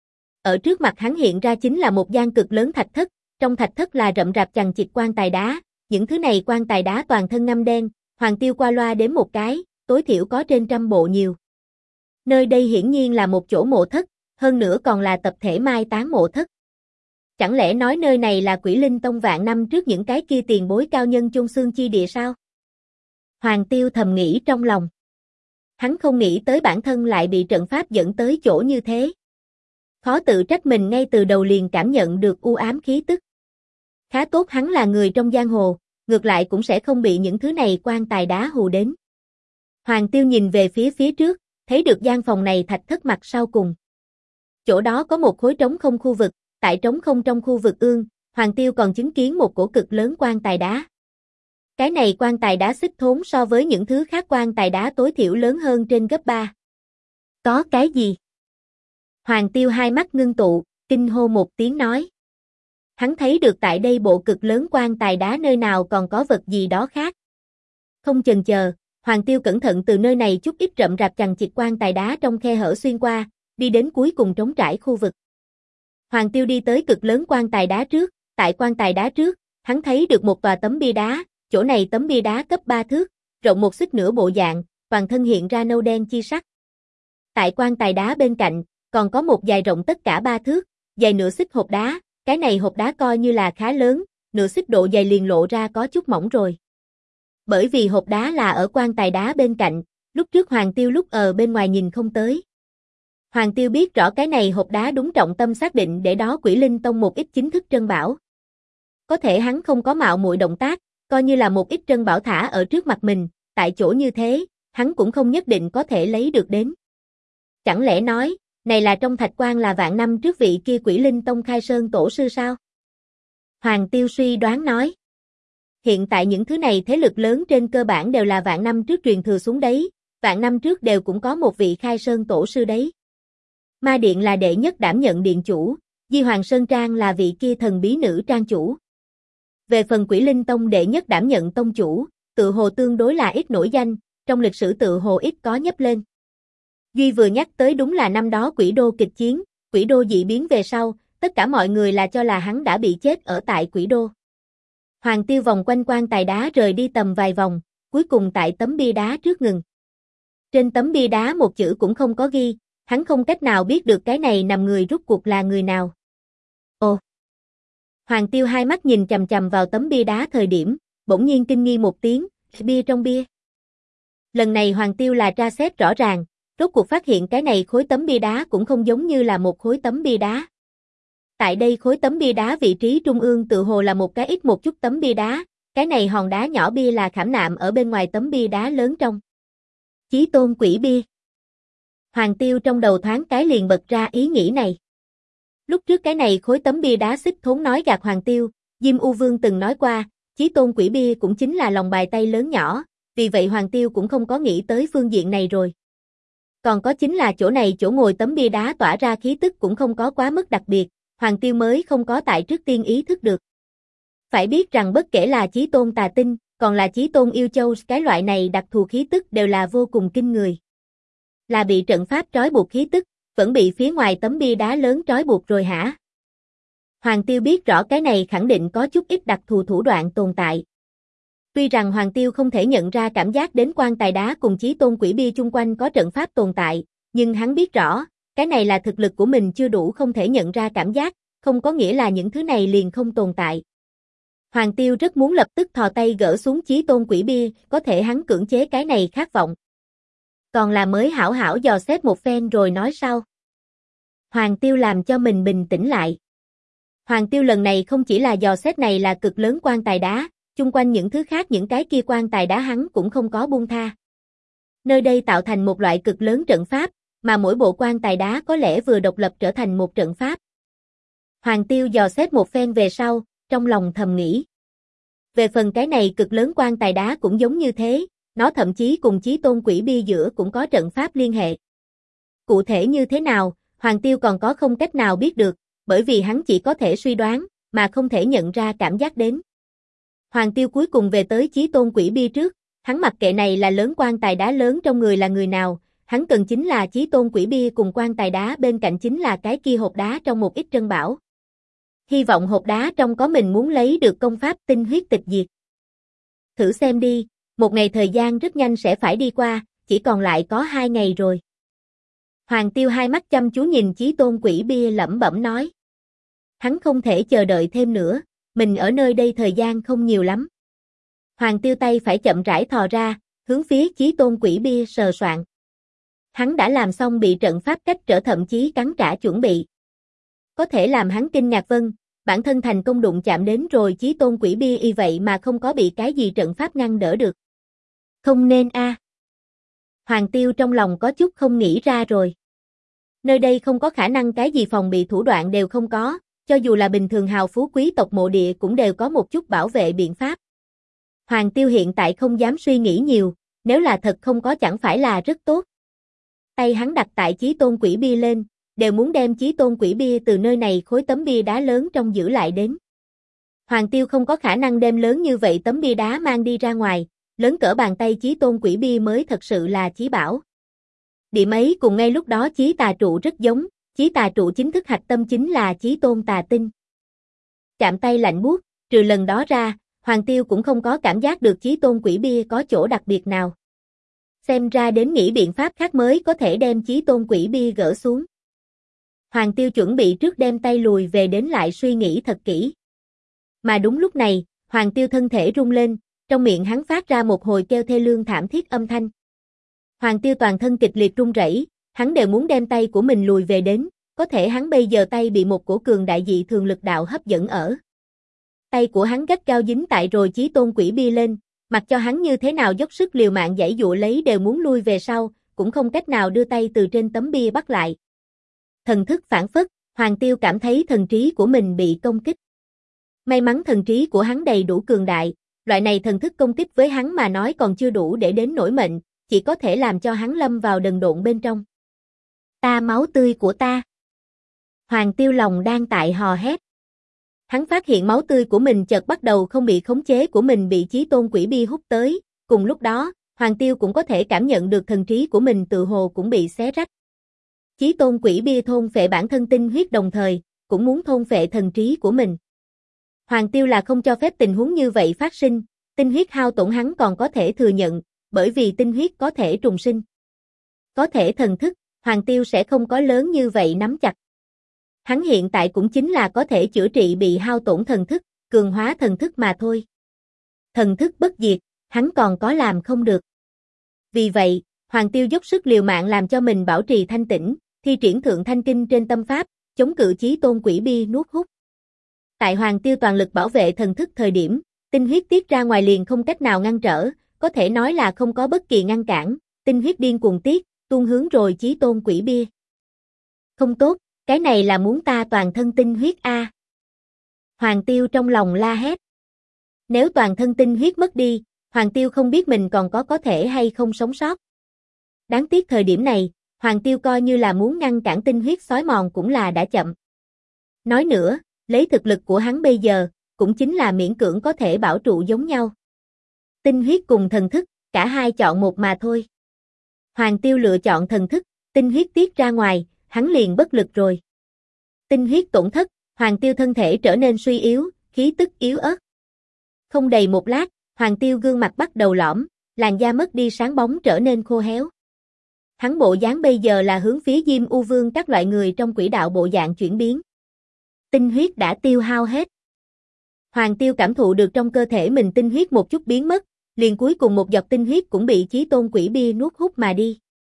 [SPEAKER 1] Ở trước mặt hắn hiện ra chính là một gian cực lớn thạch thất, trong thạch thất là rậm rạp chằng chịt quan tài đá, những thứ này quan tài đá toàn thân ngăm đen, Hoàng Tiêu qua loa đếm một cái, tối thiểu có trên 100 bộ nhiều. Nơi đây hiển nhiên là một chỗ mộ thất, hơn nữa còn là tập thể mai táng mộ thất. Chẳng lẽ nói nơi này là Quỷ Linh Tông vạn năm trước những cái kia tiền bối cao nhân chôn xương chi địa sao? Hoàng Tiêu thầm nghĩ trong lòng. Hắn không nghĩ tới bản thân lại bị trận pháp dẫn tới chỗ như thế. Khó tự trách mình ngay từ đầu liền cảm nhận được u ám khí tức. Khá tốt hắn là người trong giang hồ, ngược lại cũng sẽ không bị những thứ này quan tài đá hù đến. Hoàng Tiêu nhìn về phía trước, thấy được gian phòng này thạch thất mặt sau cùng. Chỗ đó có một khối trống không khu vực, tại trống không trong khu vực ương, Hoàng Tiêu còn chứng kiến một cổ cực lớn quan tài đá. Cái này quan tài đá xích thốn so với những thứ khác quan tài đá tối thiểu lớn hơn trên gấp 3. Có cái gì? Hoàng Tiêu hai mắt ngưng tụ, kinh hô một tiếng nói. Hắn thấy được tại đây bộ cực lớn quan tài đá nơi nào còn có vật gì đó khác. Không chần chờ, Hoàng Tiêu cẩn thận từ nơi này chút ít rậm rạp chằng chịt quan tài đá trong khe hở xuyên qua, đi đến cuối cùng trống trải khu vực. Hoàng Tiêu đi tới cực lớn quan tài đá trước, tại quan tài đá trước, hắn thấy được một tòa tấm bia đá, chỗ này tấm bia đá cấp 3 thước, rộng 1 xích nửa bộ dạng, toàn thân hiện ra nâu đen chi sắc. Tại quan tài đá bên cạnh, còn có một dài rộng tất cả 3 thước, dài nửa xích hộp đá, cái này hộp đá coi như là khá lớn, nửa xích độ dày liền lộ ra có chút mỏng rồi. Bởi vì hộp đá là ở quan tài đá bên cạnh, lúc trước Hoàng Tiêu lúc ở bên ngoài nhìn không tới. Hoàng Tiêu biết rõ cái này hộp đá đúng trọng tâm xác định để đó Quỷ Linh Tông một ít chính thức trân bảo. Có thể hắn không có mạo muội động tác, coi như là một ít trân bảo thả ở trước mặt mình, tại chỗ như thế, hắn cũng không nhất định có thể lấy được đến. Chẳng lẽ nói, này là trong thạch quan là vạn năm trước vị kia Quỷ Linh Tông khai sơn tổ sư sao? Hoàng Tiêu suy đoán nói. Hiện tại những thứ này thế lực lớn trên cơ bản đều là vạn năm trước truyền thừa xuống đấy, vạn năm trước đều cũng có một vị khai sơn tổ sư đấy. Ma Điện là đệ nhất đảm nhận điện chủ, Di Hoàng Sơn Trang là vị kia thần bí nữ trang chủ. Về phần Quỷ Linh Tông đệ nhất đảm nhận tông chủ, tự hồ tương đối là ít nổi danh, trong lịch sử tự hồ ít có nhấp lên. Duy vừa nhắc tới đúng là năm đó Quỷ Đô kịch chiến, Quỷ Đô dị biến về sau, tất cả mọi người là cho là hắn đã bị chết ở tại Quỷ Đô. Hoàng Tiêu vòng quanh quan tài đá rời đi tầm vài vòng, cuối cùng tại tấm bia đá trước ngừng. Trên tấm bia đá một chữ cũng không có ghi, hắn không cách nào biết được cái này nằm người rút cuộc là người nào. Ồ! Hoàng Tiêu hai mắt nhìn chằm chằm vào tấm bia đá thời điểm, bỗng nhiên kinh nghi một tiếng, bia trong bia. Lần này Hoàng Tiêu là tra xét rõ ràng, rốt cuộc phát hiện cái này khối tấm bia đá cũng không giống như là một khối tấm bia đá. Tại đây khối tấm bia đá vị trí trung ương tự hồ là một cái ít một chút tấm bia đá, cái này hòn đá nhỏ bia là khảm nạm ở bên ngoài tấm bia đá lớn trong. Chí Tôn Quỷ Bia. Hoàng Tiêu trong đầu thoáng cái liền bật ra ý nghĩ này. Lúc trước cái này khối tấm bia đá xích thốn nói gạt Hoàng Tiêu, Diêm U Vương từng nói qua, Chí Tôn Quỷ Bia cũng chính là lòng bài tay lớn nhỏ, vì vậy Hoàng Tiêu cũng không có nghĩ tới phương diện này rồi. Còn có chính là chỗ này chỗ ngồi tấm bia đá tỏa ra khí tức cũng không có quá mức đặc biệt, Hoàng Tiêu mới không có tại trước tiên ý thức được. Phải biết rằng bất kể là Chí Tôn Tà Tinh, còn là Chí Tôn Yêu Châu, cái loại này đặc thù khí tức đều là vô cùng kinh người. Là bị trận pháp trói buộc khí tức, vẫn bị phía ngoài tấm bia đá lớn trói buộc rồi hả? Hoàng Tiêu biết rõ cái này khẳng định có chút ít đặc thù thủ đoạn tồn tại. Tuy rằng Hoàng Tiêu không thể nhận ra cảm giác đến quan tài đá cùng Chí Tôn Quỷ Bia chung quanh có trận pháp tồn tại, nhưng hắn biết rõ, cái này là thực lực của mình chưa đủ không thể nhận ra cảm giác, không có nghĩa là những thứ này liền không tồn tại. Hoàng Tiêu rất muốn lập tức thò tay gỡ xuống Chí Tôn Quỷ Bia, có thể hắn cưỡng chế cái này khát vọng. còn là mới hảo hảo dò xét một phen rồi nói sau. Hoàng Tiêu làm cho mình bình tĩnh lại. Hoàng Tiêu lần này không chỉ là dò xét này là cực lớn quan tài đá, chung quanh những thứ khác những cái kia quan tài đá hắn cũng không có buông tha. Nơi đây tạo thành một loại cực lớn trận pháp, mà mỗi bộ quan tài đá có lẽ vừa độc lập trở thành một trận pháp. Hoàng Tiêu dò xét một phen về sau, trong lòng thầm nghĩ. Về phần cái này cực lớn quan tài đá cũng giống như thế, nó thậm chí cùng Chí Tôn Quỷ Bia giữa cũng có trận pháp liên hệ. Cụ thể như thế nào, Hoàng Tiêu còn có không cách nào biết được, bởi vì hắn chỉ có thể suy đoán, mà không thể nhận ra cảm giác đến. Hoàng Tiêu cuối cùng về tới Chí Tôn Quỷ Bia trước, hắn mặc kệ này là lớn quan tài đá lớn trong người là người nào, hắn cần chính là Chí Tôn Quỷ Bia cùng quan tài đá bên cạnh chính là cái kia hộp đá trong một ít trân bảo. Hy vọng hộp đá trong có mình muốn lấy được công pháp tinh huyết tịch diệt. Thử xem đi, một ngày thời gian rất nhanh sẽ phải đi qua, chỉ còn lại có 2 ngày rồi. Hoàng Tiêu hai mắt chăm chú nhìn Chí Tôn Quỷ Bia lẩm bẩm nói. Hắn không thể chờ đợi thêm nữa, mình ở nơi đây thời gian không nhiều lắm. Hoàng Tiêu tay phải chậm rãi thò ra, hướng phía Chí Tôn Quỷ Bia sờ soạn. Hắn đã làm xong bị trận pháp cách trở thậm chí cắn trả chuẩn bị. Có thể làm hắn kinh ngạc bản thân thành công đụng chạm đến rồi Chí Tôn Quỷ Bia y vậy mà không có bị cái gì trận pháp ngăn đỡ được. Không nên a. Hoàng Tiêu trong lòng có chút không nghĩ ra rồi. Nơi đây không có khả năng cái gì phòng bị thủ đoạn đều không có, cho dù là bình thường hào phú quý tộc mộ địa cũng đều có một chút bảo vệ biện pháp. Hoàng Tiêu hiện tại không dám suy nghĩ nhiều, nếu là thật không có chẳng phải là rất tốt. Tay hắn đặt tại Chí Tôn Quỷ Bia lên, đều muốn đem Chí Tôn Quỷ Bia từ nơi này khối tấm bia đá lớn trong giữ lại đến. Hoàng Tiêu không có khả năng đem lớn như vậy tấm bia đá mang đi ra ngoài, lớn cỡ bàn tay Chí Tôn Quỷ Bia mới thật sự là chí bảo. Điểm ấy cùng ngay lúc đó Chí Tà Trụ rất giống, Chí Tà Trụ chính thức hạch tâm chính là Chí Tôn Tà Tinh. Chạm tay lạnh buốt, trừ lần đó ra, Hoàng Tiêu cũng không có cảm giác được Chí Tôn Quỷ Bia có chỗ đặc biệt nào. Xem ra đến nghĩ biện pháp khác mới có thể đem Chí Tôn Quỷ Bia gỡ xuống. Hoàng Tiêu chuẩn bị trước đem tay lùi về đến lại suy nghĩ thật kỹ. Mà đúng lúc này, Hoàng Tiêu thân thể rung lên, trong miệng hắn phát ra một hồi kêu thê lương thảm thiết âm thanh. Hoàng Tiêu toàn thân kịch liệt run rẩy, hắn đều muốn đem tay của mình lùi về đến, có thể hắn bây giờ tay bị một cổ cường đại dị thường lực đạo hấp dẫn ở. Tay của hắn gắt gao dính tại rồi Chí Tôn Quỷ Bia lên, mặc cho hắn như thế nào dốc sức liều mạng giãy giụa lấy đều muốn lui về sau, cũng không cách nào đưa tay từ trên tấm bia bắt lại. Thần thức phản phất, Hoàng Tiêu cảm thấy thần trí của mình bị công kích. May mắn thần trí của hắn đầy đủ cường đại, loại này thần thức công kích với hắn mà nói còn chưa đủ để đến nổi mệnh, chỉ có thể làm cho hắn lâm vào đần độn bên trong. Ta máu tươi của ta. Hoàng Tiêu lòng đang tại hò hét. Hắn phát hiện máu tươi của mình chợt bắt đầu không bị khống chế của mình bị Chí Tôn Quỷ Bia hút tới, cùng lúc đó, Hoàng Tiêu cũng có thể cảm nhận được thần trí của mình tự hồ cũng bị xé rách. Chí Tôn Quỷ Bia thôn phệ bản thân tinh huyết đồng thời, cũng muốn thôn phệ thần trí của mình. Hoàng Tiêu là không cho phép tình huống như vậy phát sinh, tinh huyết hao tổn hắn còn có thể thừa nhận, bởi vì tinh huyết có thể trùng sinh. Có thể thần thức, Hoàng Tiêu sẽ không có lớn như vậy nắm chặt. Hắn hiện tại cũng chính là có thể chữa trị bị hao tổn thần thức, cường hóa thần thức mà thôi. Thần thức bất diệt, hắn còn có làm không được. Vì vậy, Hoàng Tiêu dốc sức liều mạng làm cho mình bảo trì thanh tĩnh, thi triển thượng thanh kinh trên tâm pháp, chống cự Chí Tôn Quỷ Bia nuốt hút. Tại Hoàng Tiêu toàn lực bảo vệ thần thức thời điểm, tinh huyết tiết ra ngoài liền không cách nào ngăn trở, có thể nói là không có bất kỳ ngăn cản, tinh huyết điên cuồng tiết, tuôn hướng rồi Chí Tôn Quỷ Bia. Không tốt, cái này là muốn ta toàn thân tinh huyết a. Hoàng Tiêu trong lòng la hét. Nếu toàn thân tinh huyết mất đi, Hoàng Tiêu không biết mình còn có thể hay không sống sót. Đáng tiếc thời điểm này, Hoàng Tiêu coi như là muốn ngăn cản tinh huyết xói mòn cũng là đã chậm. Nói nữa, lấy thực lực của hắn bây giờ, cũng chính là miễn cưỡng có thể bảo trụ giống nhau. Tinh huyết cùng thần thức, cả hai chọn một mà thôi. Hoàng Tiêu lựa chọn thần thức, tinh huyết tiết ra ngoài, hắn liền bất lực rồi. Tinh huyết tổn thất, Hoàng Tiêu thân thể trở nên suy yếu, khí tức yếu ớt. Không đầy một lát, Hoàng Tiêu gương mặt bắt đầu lõm, làn da mất đi sáng bóng trở nên khô héo. Hắn bộ dáng bây giờ là hướng phía Diêm U Vương các loại người trong quỹ đạo bộ dạng chuyển biến. Tinh huyết đã tiêu hao hết. Hoàng Tiêu cảm thụ được trong cơ thể mình tinh huyết một chút biến mất, liền cuối cùng một giọt tinh huyết cũng bị Chí Tôn Quỷ Bia nuốt hút mà đi.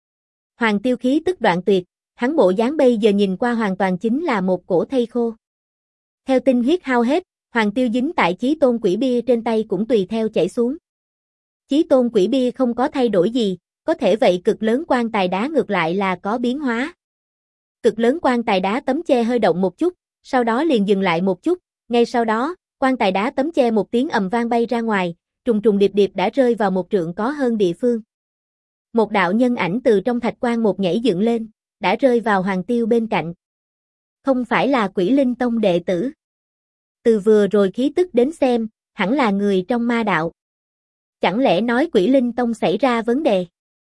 [SPEAKER 1] Hoàng Tiêu khí tức đoạn tuyệt, hắn bộ dáng bây giờ nhìn qua hoàn toàn chính là một cổ thây khô. Theo tinh huyết hao hết, Hoàng Tiêu dính tại Chí Tôn Quỷ Bia trên tay cũng tùy theo chảy xuống. Chí Tôn Quỷ Bia không có thay đổi gì, có thể vậy cực lớn quan tài đá ngược lại là có biến hóa. Cực lớn quan tài đá tấm che hơi động một chút, sau đó liền dừng lại một chút, ngay sau đó, quan tài đá tấm che một tiếng ầm vang bay ra ngoài, trùng trùng điệp điệp đã rơi vào một trượng có hơn địa phương. Một đạo nhân ảnh từ trong thạch quan một nhảy dựng lên, đã rơi vào Hoàng Tiêu bên cạnh. Không phải là Quỷ Linh Tông đệ tử. Từ vừa rồi khí tức đến xem, hẳn là người trong ma đạo. Chẳng lẽ nói Quỷ Linh Tông xảy ra vấn đề?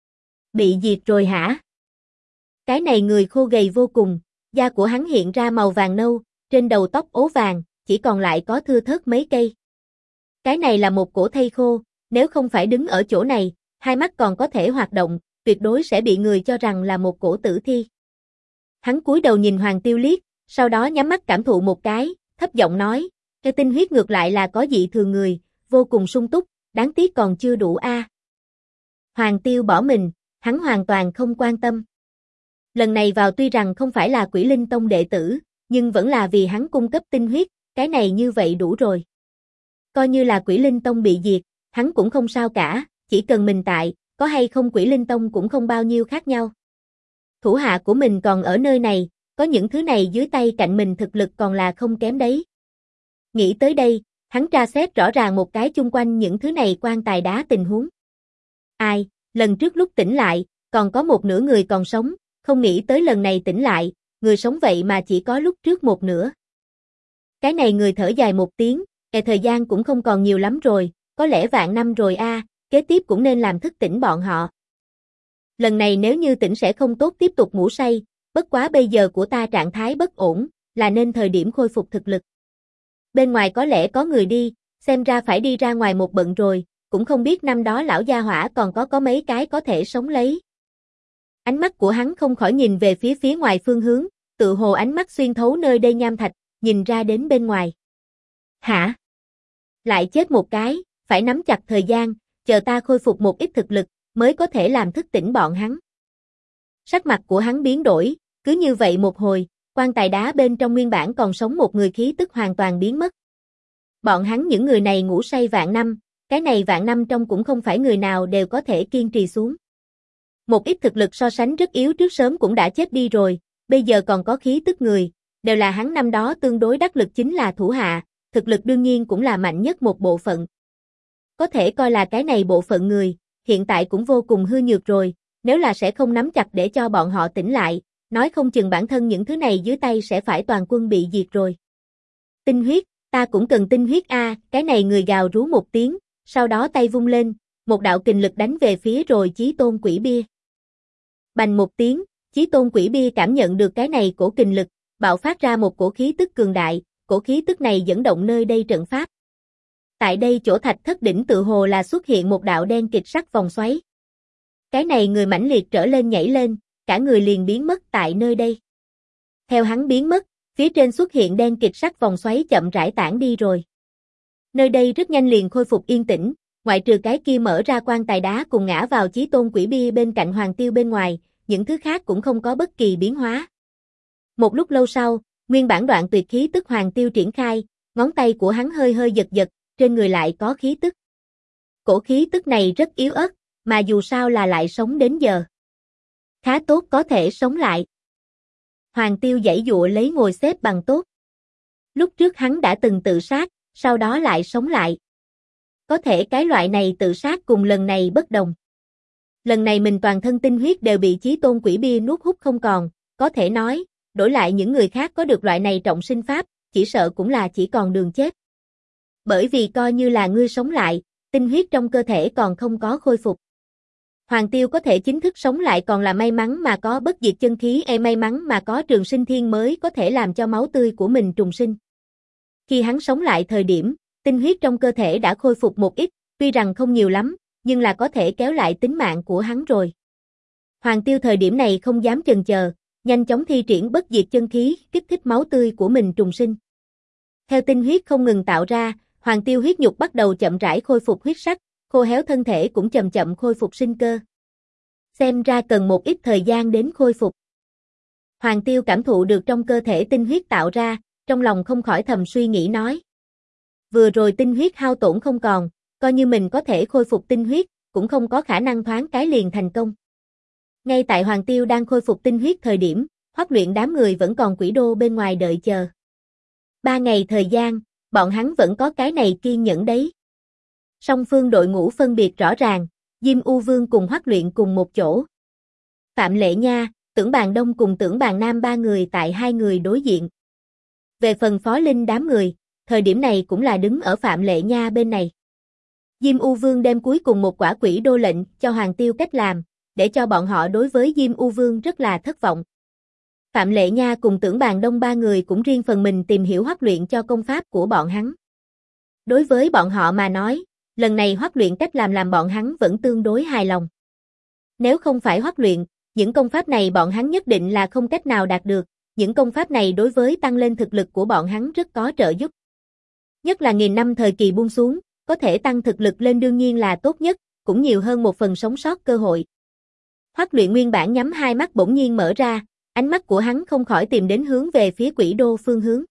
[SPEAKER 1] Bị diệt rồi hả? Cái này người khô gầy vô cùng, da của hắn hiện ra màu vàng nâu, trên đầu tóc ố vàng, chỉ còn lại có thưa thớt mấy cây. Cái này là một cổ thây khô, nếu không phải đứng ở chỗ này, hai mắt còn có thể hoạt động, tuyệt đối sẽ bị người cho rằng là một cổ tử thi. Hắn cúi đầu nhìn Hoàng Tiêu liếc, sau đó nhắm mắt cảm thụ một cái, thấp giọng nói, cái tinh huyết ngược lại là có dị thường người, vô cùng sung túc, đáng tiếc còn chưa đủ a. Hoàng Tiêu bỏ mình, hắn hoàn toàn không quan tâm. Lần này vào tuy rằng không phải là Quỷ Linh Tông đệ tử, nhưng vẫn là vì hắn cung cấp tinh huyết, cái này như vậy đủ rồi. Coi như là Quỷ Linh Tông bị diệt, hắn cũng không sao cả, chỉ cần mình tại, có hay không Quỷ Linh Tông cũng không bao nhiêu khác nhau. Thủ hạ của mình còn ở nơi này, có những thứ này dưới tay cạnh mình thực lực còn là không kém đấy. Nghĩ tới đây, hắn tra xét rõ ràng một cái chung quanh những thứ này quan tài đá tình huống. Ai, lần trước lúc tỉnh lại, còn có một nửa người còn sống, không nghĩ tới lần này tỉnh lại, người sống vậy mà chỉ có lúc trước một nửa. Cái này người thở dài một tiếng, thời gian cũng không còn nhiều lắm rồi, có lẽ vạn năm rồi a, kế tiếp cũng nên làm thức tỉnh bọn họ. Lần này nếu như tỉnh sẽ không tốt tiếp tục ngủ say, bất quá bây giờ của ta trạng thái bất ổn, là nên thời điểm khôi phục thực lực. Bên ngoài có lẽ có người đi, xem ra phải đi ra ngoài một bận rồi, cũng không biết năm đó lão gia hỏa còn có mấy cái có thể sống lấy. Ánh mắt của hắn không khỏi nhìn về phía ngoài phương hướng, tự hồ ánh mắt xuyên thấu nơi đây nham thạch, nhìn ra đến bên ngoài. Hả? Lại chết một cái, phải nắm chặt thời gian, chờ ta khôi phục một ít thực lực, mới có thể làm thức tỉnh bọn hắn. Sắc mặt của hắn biến đổi, cứ như vậy một hồi, quan tài đá bên trong nguyên bản còn sống một người khí tức hoàn toàn biến mất. Bọn hắn những người này ngủ say vạn năm, cái này vạn năm trong cũng không phải người nào đều có thể kiên trì xuống. Một ít thực lực so sánh rất yếu trước sớm cũng đã chết đi rồi, bây giờ còn có khí tức người, đều là hắn năm đó tương đối đắc lực chính là thủ hạ, thực lực đương nhiên cũng là mạnh nhất một bộ phận. Có thể coi là cái này bộ phận người, hiện tại cũng vô cùng hư nhược rồi, nếu là sẽ không nắm chặt để cho bọn họ tỉnh lại, nói không chừng bản thân những thứ này dưới tay sẽ phải toàn quân bị diệt rồi. Tinh huyết, ta cũng cần tinh huyết a, cái này người gào rú một tiếng, sau đó tay vung lên, một đạo kình lực đánh về phía rồi Chí Tôn Quỷ Bia. Bành một tiếng, Chí Tôn Quỷ Bia cảm nhận được cái này cổ kình lực, bạo phát ra một cổ khí tức cường đại, cổ khí tức này dẫn động nơi đây trận pháp. Tại đây chỗ thạch thất đỉnh tự hồ là xuất hiện một đạo đen kịt sắc vòng xoáy. Cái này người mãnh liệt trở lên nhảy lên, cả người liền biến mất tại nơi đây. Theo hắn biến mất, phía trên xuất hiện đen kịt sắc vòng xoáy chậm rãi tản đi rồi. Nơi đây rất nhanh liền khôi phục yên tĩnh, ngoại trừ cái kia mở ra quan tài đá cùng ngã vào Chí Tôn Quỷ Bia bên cạnh Hoàng Tiêu bên ngoài, những thứ khác cũng không có bất kỳ biến hóa. Một lúc lâu sau, nguyên bản đoạn tuyệt khí tức Hoàng Tiêu triển khai, ngón tay của hắn hơi hơi giật giật, trên người lại có khí tức. Cổ khí tức này rất yếu ớt, mà dù sao là lại sống đến giờ. Khá tốt có thể sống lại. Hoàng Tiêu giãy giụa lấy ngồi xếp bằng tốt. Lúc trước hắn đã từng tự sát, sau đó lại sống lại. Có thể cái loại này tự sát cùng lần này bất đồng. Lần này mình toàn thân tinh huyết đều bị Chí Tôn Quỷ Bia nuốt hút không còn, có thể nói, đổi lại những người khác có được loại này trọng sinh pháp, chỉ sợ cũng là chỉ còn đường chết. Bởi vì coi như là ngươi sống lại, tinh huyết trong cơ thể còn không có khôi phục. Hoàng Tiêu có thể chính thức sống lại còn là may mắn mà có bất diệt chân khí, may mắn mà có trường sinh thiên mới có thể làm cho máu tươi của mình trùng sinh. Khi hắn sống lại thời điểm, tinh huyết trong cơ thể đã khôi phục một ít, tuy rằng không nhiều lắm, nhưng là có thể kéo lại tính mạng của hắn rồi. Hoàng Tiêu thời điểm này không dám chần chờ, nhanh chóng thi triển bất diệt chân khí, kích thích máu tươi của mình trùng sinh. Theo tinh huyết không ngừng tạo ra, Hoàng Tiêu huyết nhục bắt đầu chậm rãi khôi phục huyết sắc, khô héo thân thể cũng chậm chậm khôi phục sinh cơ. Xem ra cần một ít thời gian đến khôi phục. Hoàng Tiêu cảm thụ được trong cơ thể tinh huyết tạo ra, trong lòng không khỏi thầm suy nghĩ nói. Vừa rồi tinh huyết hao tổn không còn, coi như mình có thể khôi phục tinh huyết, cũng không có khả năng thoáng cái liền thành công. Ngay tại Hoàng Tiêu đang khôi phục tinh huyết thời điểm, Hoắc Luyện đám người vẫn còn Quỷ Đô bên ngoài đợi chờ. 3 ngày thời gian, bọn hắn vẫn có cái này kiên nhẫn đấy. Song phương đội ngũ phân biệt rõ ràng, Diêm U Vương cùng Hoắc Luyện cùng một chỗ. Phạm Lệ Nha, Tưởng Bàn Đông cùng Tưởng Bàn Nam 3 người tại 2 người đối diện. Về phần Phó Linh đám người, thời điểm này cũng là đứng ở Phạm Lệ Nha bên này. Diêm U Vương đem cuối cùng một quả Quỷ Đô lệnh cho Hoàng Tiêu cách làm, để cho bọn họ đối với Diêm U Vương rất là thất vọng. Phạm Lệ Nha cùng Tưởng Bàn Đông 3 người cũng riêng phần mình tìm hiểu Hoắc Luyện cho công pháp của bọn hắn. Đối với bọn họ mà nói, lần này Hoắc Luyện cách làm bọn hắn vẫn tương đối hài lòng. Nếu không phải Hoắc Luyện, những công pháp này bọn hắn nhất định là không cách nào đạt được, những công pháp này đối với tăng lên thực lực của bọn hắn rất có trợ giúp. Nhất là nghìn năm thời kỳ buông xuống, có thể tăng thực lực lên đương nhiên là tốt nhất, cũng nhiều hơn một phần sống sót cơ hội. Hoắc Luyện nguyên bản nhắm hai mắt bỗng nhiên mở ra, ánh mắt của hắn không khỏi tìm đến hướng về phía Quỷ Đô phương hướng.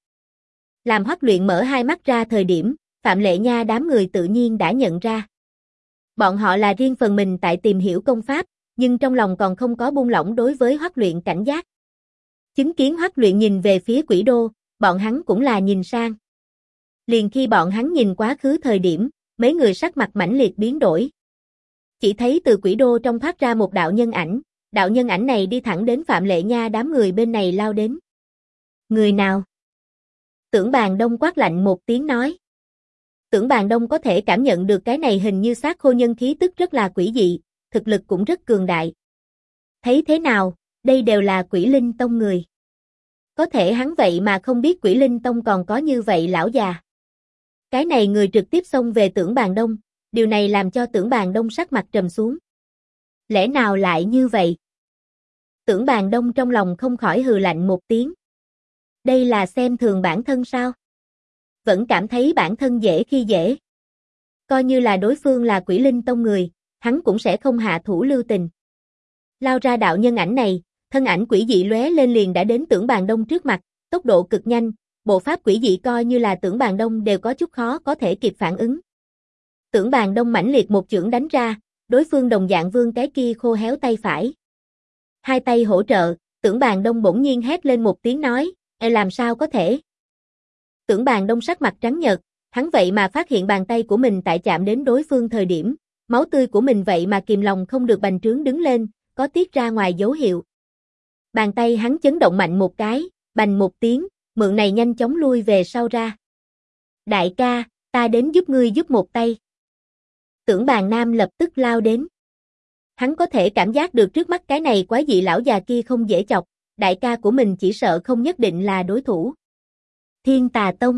[SPEAKER 1] Làm Hoắc Luyện mở hai mắt ra thời điểm, Phạm Lệ Nha đám người tự nhiên đã nhận ra. Bọn họ là riêng phần mình tại tìm hiểu công pháp, nhưng trong lòng còn không có buông lỏng đối với Hoắc Luyện cảnh giác. Chứng kiến Hoắc Luyện nhìn về phía Quỷ Đô, bọn hắn cũng là nhìn sang. Liền khi bọn hắn nhìn quá khứ thời điểm, mấy người sắc mặt mãnh liệt biến đổi. Chỉ thấy từ Quỷ Đô trong thoát ra một đạo nhân ảnh này đi thẳng đến Phạm Lệ Nha đám người bên này lao đến. Người nào? Tưởng Bàn Đông quát lạnh một tiếng nói. Tưởng Bàn Đông có thể cảm nhận được cái này hình như xác khô nhân khí tức rất là quỷ dị, thực lực cũng rất cường đại. Thấy thế nào, đây đều là Quỷ Linh Tông người. Có thể hắn vậy mà không biết Quỷ Linh Tông còn có như vậy lão già. Cái này người trực tiếp xông về Tưởng Bàn Đông, điều này làm cho Tưởng Bàn Đông sắc mặt trầm xuống. Lẽ nào lại như vậy? Tưởng Bàn Đông trong lòng không khỏi hừ lạnh một tiếng. Đây là xem thường bản thân sao? Vẫn cảm thấy bản thân dễ khi dễ. Coi như là đối phương là Quỷ Linh Tông người, hắn cũng sẽ không hạ thủ lưu tình. Lao ra đạo nhân ảnh này, thân ảnh quỷ dị lóe lên liền đã đến Tưởng Bàn Đông trước mặt, tốc độ cực nhanh, bộ pháp quỷ dị coi như là Tưởng Bàn Đông đều có chút khó có thể kịp phản ứng. Tưởng Bàn Đông mãnh liệt một chưởng đánh ra, đối phương đồng dạng vươn cái kia khô héo tay phải. Hai tay hỗ trợ, Tưởng Bàn Đông bỗng nhiên hét lên một tiếng nói, làm sao có thể? Tưởng Bàn Đông sắc mặt trắng nhợt, hắn vậy mà phát hiện bàn tay của mình tại chạm đến đối phương thời điểm, máu tươi của mình vậy mà kìm lòng không được bành trướng đứng lên, có tiết ra ngoài dấu hiệu. Bàn tay hắn chấn động mạnh một cái, bành một tiếng, mượn này nhanh chóng lui về sau ra. Đại ca, ta đến giúp ngươi giúp một tay. Tưởng Bàn Nam lập tức lao đến. Hắn có thể cảm giác được trước mắt cái này quái dị lão già kia không dễ chọc, đại ca của mình chỉ sợ không nhất định là đối thủ. Thiên Tà Tông.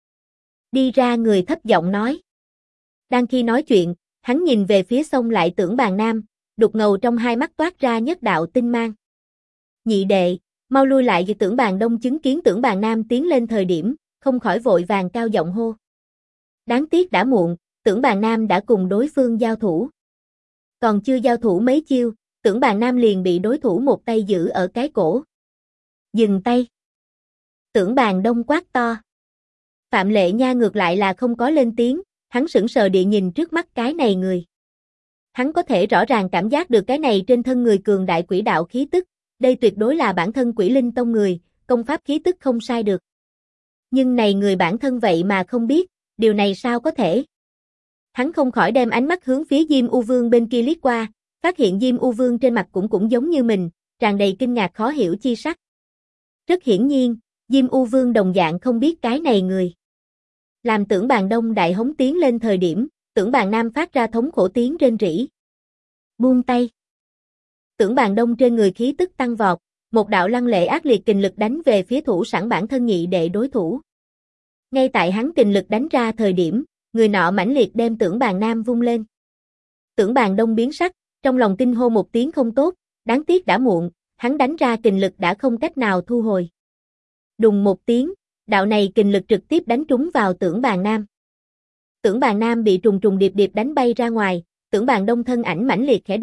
[SPEAKER 1] Đi ra người thấp giọng nói. Đang khi nói chuyện, hắn nhìn về phía sông lại Tưởng Bàn Nam, đục ngầu trong hai mắt toát ra nhất đạo tinh mang. Nhị đệ, mau lui lại. Vì Tưởng Bàn Đông chứng kiến Tưởng Bàn Nam tiến lên thời điểm, không khỏi vội vàng cao giọng hô. Đáng tiếc đã muộn, Tưởng Bàn Nam đã cùng đối phương giao thủ. Còn chưa giao thủ mấy chiêu, Tưởng Bàn Nam liền bị đối thủ một tay giữ ở cái cổ. Dừng tay. Tưởng Bàn Đông quát to. Phạm Lệ Nha ngược lại là không có lên tiếng, hắn sững sờ địa nhìn trước mắt cái này người. Hắn có thể rõ ràng cảm giác được cái này trên thân người cường đại quỷ đạo khí tức, đây tuyệt đối là bản thân Quỷ Linh Tông người, công pháp khí tức không sai được. Nhưng này người bản thân vậy mà không biết, điều này sao có thể? Hắn không khỏi đem ánh mắt hướng phía Diêm U Vương bên kia liếc qua, phát hiện Diêm U Vương trên mặt cũng giống như mình, tràn đầy kinh ngạc khó hiểu chi sắc. Rất hiển nhiên, Diêm U Vương đồng dạng không biết cái này người. Làm Tưởng Bàn Đông đại hống tiến lên thời điểm, Tưởng Bàn Nam phát ra thống khổ tiếng rên rỉ. Buông tay. Tưởng Bàn Đông trên người khí tức tăng vọt, một đạo lăng lệ ác liệt kình lực đánh về phía thủ sẵn bản thân nhị đệ đối thủ. Ngay tại hắn kình lực đánh ra thời điểm, người nọ mãnh liệt đem Tưởng Bàn Nam vung lên. Tưởng Bàn Đông biến sắc, trong lòng kinh hô một tiếng không tốt, đáng tiếc đã muộn, hắn đánh ra kình lực đã không cách nào thu hồi. Đùng một tiếng, đạo này kình lực trực tiếp đánh trúng vào Tưởng Bàn Nam. Tưởng Bàn Nam bị trùng trùng điệp điệp đánh bay ra ngoài, Tưởng Bàn Đông thân ảnh mãnh liệt khẽ động,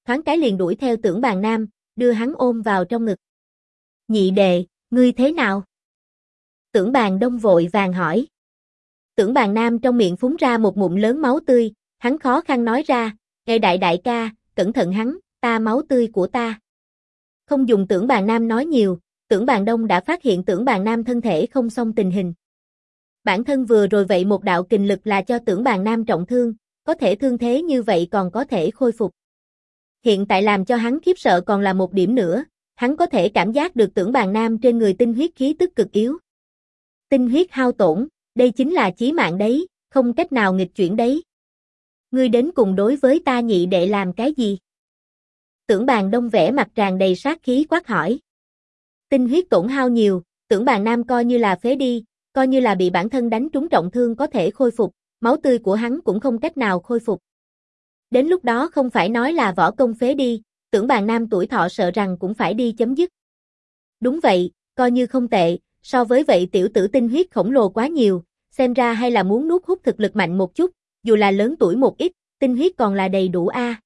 [SPEAKER 1] thoáng cái liền đuổi theo Tưởng Bàn Nam, đưa hắn ôm vào trong ngực. Nhị đệ, ngươi thế nào? Tưởng Bàn Đông vội vàng hỏi. Tưởng Bàn Nam trong miệng phúng ra một ngụm lớn máu tươi, hắn khó khăn nói ra, "Ê đại ca, cẩn thận hắn, ta máu tươi của ta." Không dùng Tưởng Bàn Nam nói nhiều, Tưởng Bàn Đông đã phát hiện Tưởng Bàn Nam thân thể không xong tình hình. Bản thân vừa rồi vậy một đạo kình lực là cho Tưởng Bàn Nam trọng thương, có thể thương thế như vậy còn có thể khôi phục. Hiện tại làm cho hắn khiếp sợ còn là một điểm nữa, hắn có thể cảm giác được Tưởng Bàn Nam trên người tinh huyết khí tức cực yếu. Tinh huyết hao tổn, đây chính là chí mạng đấy, không cách nào nghịch chuyển đấy. Ngươi đến cùng đối với ta nhị đệ làm cái gì? Tưởng Bàn Đông vẻ mặt tràn đầy sát khí quát hỏi. Tinh huyết tổn hao nhiều, Tưởng Bàn Nam coi như là phế đi, coi như là bị bản thân đánh trúng trọng thương có thể khôi phục, máu tươi của hắn cũng không cách nào khôi phục. Đến lúc đó không phải nói là võ công phế đi, Tưởng Bàn Nam tuổi thọ sợ rằng cũng phải đi chấm dứt. Đúng vậy, coi như không tệ, so với vậy tiểu tử tinh huyết khổng lồ quá nhiều, xem ra hay là muốn nuốt hút thực lực mạnh một chút, dù là lớn tuổi một ít, tinh huyết còn là đầy đủ a.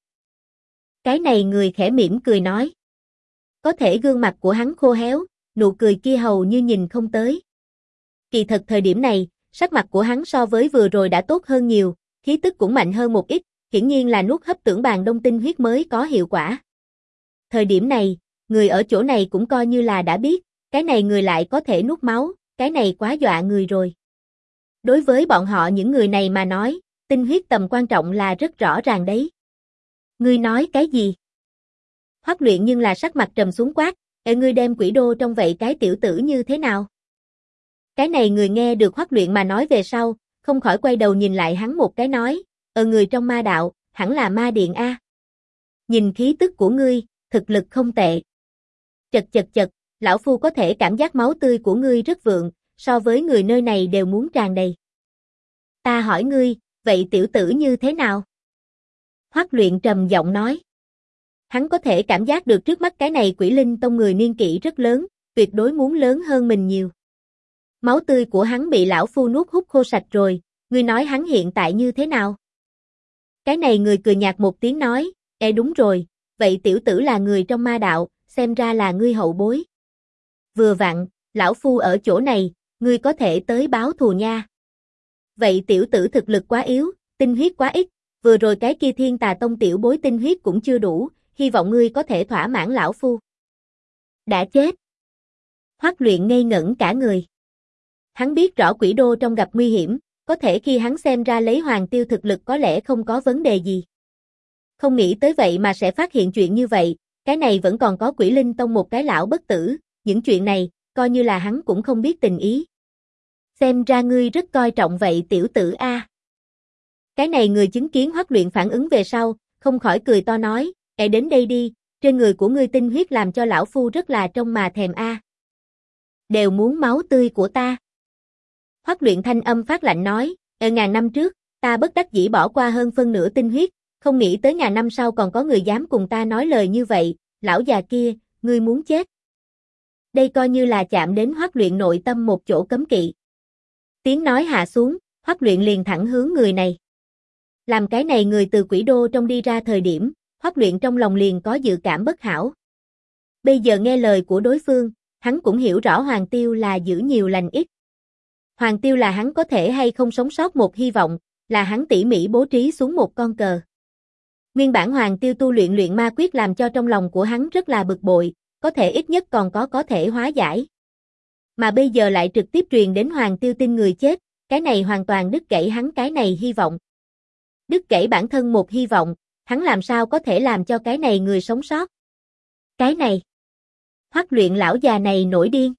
[SPEAKER 1] Cái này người khẽ mỉm cười nói. Có thể gương mặt của hắn khô héo, nụ cười kia hầu như nhìn không tới. Kỳ thật thời điểm này, sắc mặt của hắn so với vừa rồi đã tốt hơn nhiều, khí tức cũng mạnh hơn một ít, hiển nhiên là nuốt hấp Tưởng Bàn Đông tinh huyết mới có hiệu quả. Thời điểm này, người ở chỗ này cũng coi như là đã biết, cái này người lại có thể nuốt máu, cái này quá dọa người rồi. Đối với bọn họ những người này mà nói, tinh huyết tầm quan trọng là rất rõ ràng đấy. Ngươi nói cái gì? Hoắc Luyện nhưng là sắc mặt trầm xuống quát, "Ê ngươi đem Quỷ Đô trong vậy cái tiểu tử như thế nào?" Cái này người nghe được Hoắc Luyện mà nói về sau, không khỏi quay đầu nhìn lại hắn một cái nói, người trong ma đạo, hẳn là ma điện a. Nhìn khí tức của ngươi, thực lực không tệ." Chật, lão phu có thể cảm giác máu tươi của ngươi rất vượng, so với người nơi này đều muốn tràn đầy. Ta hỏi ngươi, vậy tiểu tử như thế nào? Hoắc Luyện trầm giọng nói. Hắn có thể cảm giác được trước mắt cái này Quỷ Linh Tông người niên kỷ rất lớn, tuyệt đối muốn lớn hơn mình nhiều. Máu tươi của hắn bị lão phu nuốt hút khô sạch rồi, ngươi nói hắn hiện tại như thế nào? Cái này người cười nhạt một tiếng nói, đúng rồi, vậy tiểu tử là người trong ma đạo, xem ra là ngươi hậu bối. Vừa vặn, lão phu ở chỗ này, ngươi có thể tới báo thù nha. Vậy tiểu tử thực lực quá yếu, tinh huyết quá ít, vừa rồi cái kia Thiên Tà Tông tiểu bối tinh huyết cũng chưa đủ, hy vọng ngươi có thể thỏa mãn lão phu. Đã chết. Hoắc Luyện ngây ngẩn cả người. Hắn biết rõ Quỷ Đô trong gặp nguy hiểm, có thể khi hắn xem ra lấy Hoàng Tiêu thực lực có lẽ không có vấn đề gì. Không nghĩ tới vậy mà sẽ phát hiện chuyện như vậy, cái này vẫn còn có Quỷ Linh Tông một cái lão bất tử, những chuyện này, coi như là hắn cũng không biết tình ý. Xem ra ngươi rất coi trọng vậy tiểu tử a. Cái này người chứng kiến Hoắc Luyện phản ứng về sau, không khỏi cười to nói, đến đây đi, trên người của ngươi tinh huyết làm cho lão phu rất là trông mà thèm a. Đều muốn máu tươi của ta. Hoắc Luyện thanh âm phát lạnh nói, ngàn năm trước, ta bất đắc dĩ bỏ qua hơn phân nửa tinh huyết, không nghĩ tới ngàn năm sau còn có người dám cùng ta nói lời như vậy, lão già kia, ngươi muốn chết. Đây coi như là chạm đến Hoắc Luyện nội tâm một chỗ cấm kỵ. Tiếng nói hạ xuống, Hoắc Luyện liền thẳng hướng người này. Làm cái này người từ Quỷ Đô trong đi ra thời điểm, Hoắc Luyện trong lòng liền có dự cảm bất hảo. Bây giờ nghe lời của đối phương, hắn cũng hiểu rõ Hoàng Tiêu là giữ nhiều lành ít. Hoàng Tiêu là hắn có thể hay không sống sót một hy vọng, là hắn tỉ mỉ bố trí xuống một con cờ. Nguyên bản Hoàng Tiêu tu luyện luyện ma quyết làm cho trong lòng của hắn rất là bực bội, có thể ít nhất còn có thể hóa giải. Mà bây giờ lại trực tiếp truyền đến Hoàng Tiêu tin người chết, cái này hoàn toàn đứt gãy hắn cái này hy vọng. Đứt gãy bản thân một hy vọng, hắn làm sao có thể làm cho cái này người sống sót. Cái này. Hoắc Luyện lão già này nổi điên.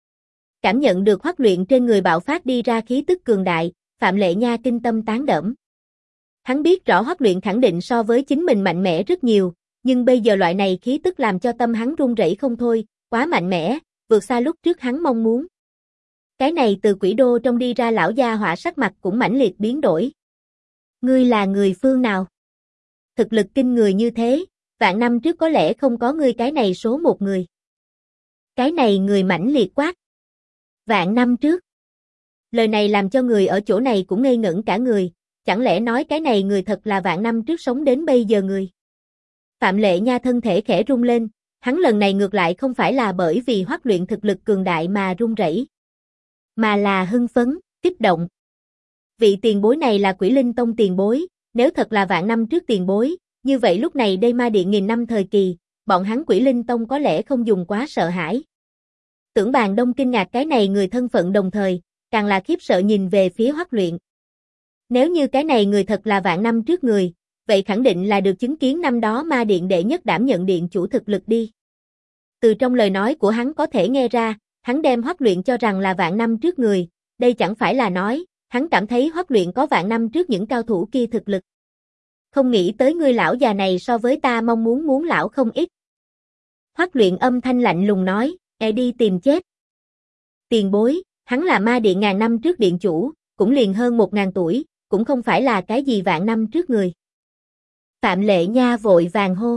[SPEAKER 1] Cảm nhận được Hoắc Luyện trên người bạo phát đi ra khí tức cường đại, Phạm Lệ Nha kinh tâm tán đẫm. Hắn biết rõ Hoắc Luyện khẳng định so với chính mình mạnh mẽ rất nhiều, nhưng bây giờ loại này khí tức làm cho tâm hắn run rẩy không thôi, quá mạnh mẽ, vượt xa lúc trước hắn mong muốn. Cái này từ Quỷ Đô trong đi ra lão gia hỏa sắc mặt cũng mãnh liệt biến đổi. Ngươi là người phương nào? Thực lực kinh người như thế, vạn năm trước có lẽ không có ngươi cái này số một người. Cái này người mãnh liệt quát. Vạn năm trước. Lời này làm cho người ở chỗ này cũng ngây ngẩn cả người, chẳng lẽ nói cái này người thật là vạn năm trước sống đến bây giờ người. Phạm Lệ Nha thân thể khẽ rung lên, hắn lần này ngược lại không phải là bởi vì Hoắc Luyện thực lực cường đại mà run rẩy, mà là hưng phấn, kích động. Vị tiền bối này là Quỷ Linh Tông tiền bối, nếu thật là vạn năm trước tiền bối, như vậy lúc này đây Ma Điện nghìn năm thời kỳ, bọn hắn Quỷ Linh Tông có lẽ không dùng quá sợ hãi. Tưởng Bàn Đông kinh ngạc cái này người thân phận đồng thời, càng là khiếp sợ nhìn về phía Hoắc Luyện. Nếu như cái này người thật là vạn năm trước người, vậy khẳng định là được chứng kiến năm đó Ma Điện đệ nhất đảm nhận điện chủ thực lực đi. Từ trong lời nói của hắn có thể nghe ra, hắn đem Hoắc Luyện cho rằng là vạn năm trước người, đây chẳng phải là nói, hắn cảm thấy Hoắc Luyện có vạn năm trước những cao thủ kia thực lực. Không nghĩ tới ngươi lão già này so với ta mong muốn lão không ít. Hoắc Luyện âm thanh lạnh lùng nói, đi tìm chết. Tiền bối, hắn là Ma Điện ngàn năm trước điện chủ, cũng liền hơn 1000 tuổi, cũng không phải là cái gì vạn năm trước người. Phạm Lệ Nha vội vàng hô.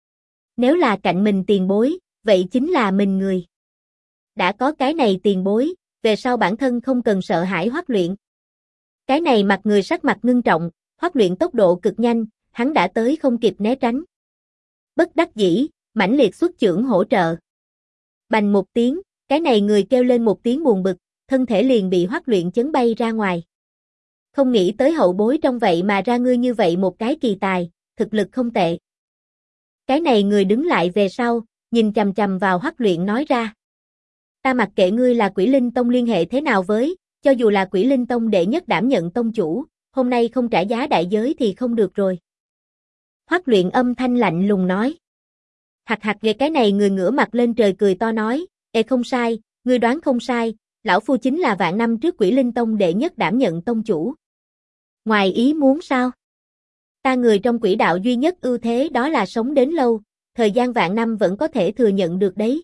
[SPEAKER 1] Nếu là cạnh mình tiền bối, vậy chính là mình người. Đã có cái này tiền bối, về sau bản thân không cần sợ hãi Hoắc Luyện. Cái này mặt người sắc mặt ngưng trọng, Hoắc Luyện tốc độ cực nhanh, hắn đã tới không kịp né tránh. Bất đắc dĩ, mãnh liệt xuất chưởng hỗ trợ. Bành một tiếng, cái này người kêu lên một tiếng buồn bực, thân thể liền bị Hoắc Luyện chấn bay ra ngoài. Không nghĩ tới hậu bối trong vậy mà ra ngươi như vậy một cái kỳ tài, thực lực không tệ. Cái này người đứng lại về sau, nhìn chằm chằm vào Hoắc Luyện nói ra. Ta mặc kệ ngươi là Quỷ Linh Tông liên hệ thế nào với, cho dù là Quỷ Linh Tông đệ nhất đảm nhận tông chủ, hôm nay không trả giá đại giới thì không được rồi. Hoắc Luyện âm thanh lạnh lùng nói. Hạc hạc về cái này người ngửa mặt lên trời cười to nói, không sai, ngươi đoán không sai, lão phu chính là vạn năm trước Quỷ Linh Tông đệ nhất đảm nhận tông chủ. Ngoài ý muốn sao? Ta người trong quỷ đạo duy nhất ưu thế đó là sống đến lâu, thời gian vạn năm vẫn có thể thừa nhận được đấy.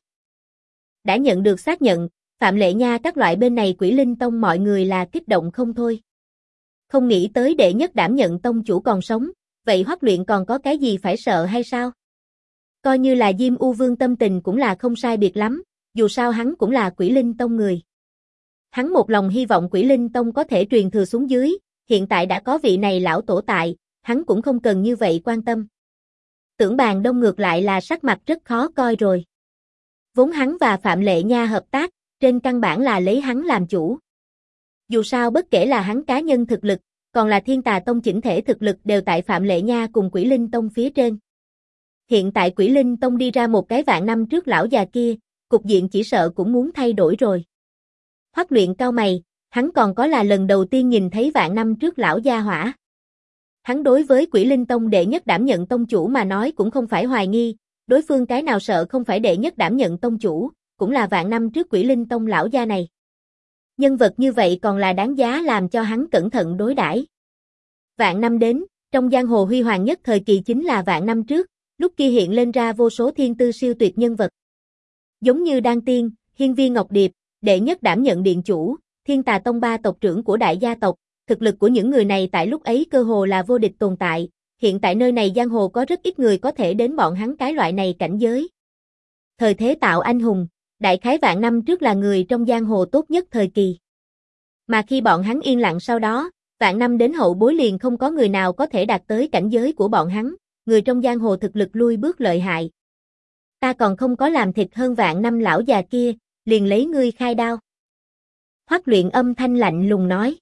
[SPEAKER 1] Đã nhận được xác nhận, Phạm Lệ Nha các loại bên này Quỷ Linh Tông mọi người là kích động không thôi. Không nghĩ tới đệ nhất đảm nhận tông chủ còn sống, vậy Hoắc Luyện còn có cái gì phải sợ hay sao? Coi như là Diêm U Vương tâm tình cũng là không sai biệt lắm, dù sao hắn cũng là Quỷ Linh Tông người. Hắn một lòng hy vọng Quỷ Linh Tông có thể truyền thừa xuống dưới, hiện tại đã có vị này lão tổ tại, hắn cũng không cần như vậy quan tâm. Tưởng Bàn Đông ngược lại là sắc mặt rất khó coi rồi. Vốn hắn và Phạm Lệ Nha hợp tác, trên căn bản là lấy hắn làm chủ. Dù sao bất kể là hắn cá nhân thực lực, còn là Thiên Tà Tông chỉnh thể thực lực đều tại Phạm Lệ Nha cùng Quỷ Linh Tông phía trên. Hiện tại Quỷ Linh Tông đi ra một cái vạn năm trước lão già kia, cục diện chỉ sợ cũng muốn thay đổi rồi. Hoắc Luyện cau mày, hắn còn có là lần đầu tiên nhìn thấy vạn năm trước lão gia hỏa. Hắn đối với Quỷ Linh Tông đệ nhất đảm nhận tông chủ mà nói cũng không phải hoài nghi, đối phương cái nào sợ không phải đệ nhất đảm nhận tông chủ, cũng là vạn năm trước Quỷ Linh Tông lão gia này. Nhân vật như vậy còn là đáng giá làm cho hắn cẩn thận đối đãi. Vạn năm đến, trong giang hồ huy hoàng nhất thời kỳ chính là vạn năm trước, lúc kia hiện lên ra vô số thiên tư siêu tuyệt nhân vật. Giống như Đan Tiên, Hiên Viên Ngọc Điệp, đệ nhất đảm nhận điện chủ, Thiên Tà Tông ba tộc trưởng của đại gia tộc, thực lực của những người này tại lúc ấy cơ hồ là vô địch tồn tại, hiện tại nơi này giang hồ có rất ít người có thể đến bọn hắn cái loại này cảnh giới. Thời thế tạo anh hùng, đại khái vạn năm trước là người trong giang hồ tốt nhất thời kỳ. Mà khi bọn hắn yên lặng sau đó, vạn năm đến hậu bối liền không có người nào có thể đạt tới cảnh giới của bọn hắn, người trong giang hồ thực lực lui bước lợi hại. Ta còn không có làm thịt hơn vạn năm lão già kia, liền lấy ngươi khai đao. Hoắc Luyện âm thanh lạnh lùng nói.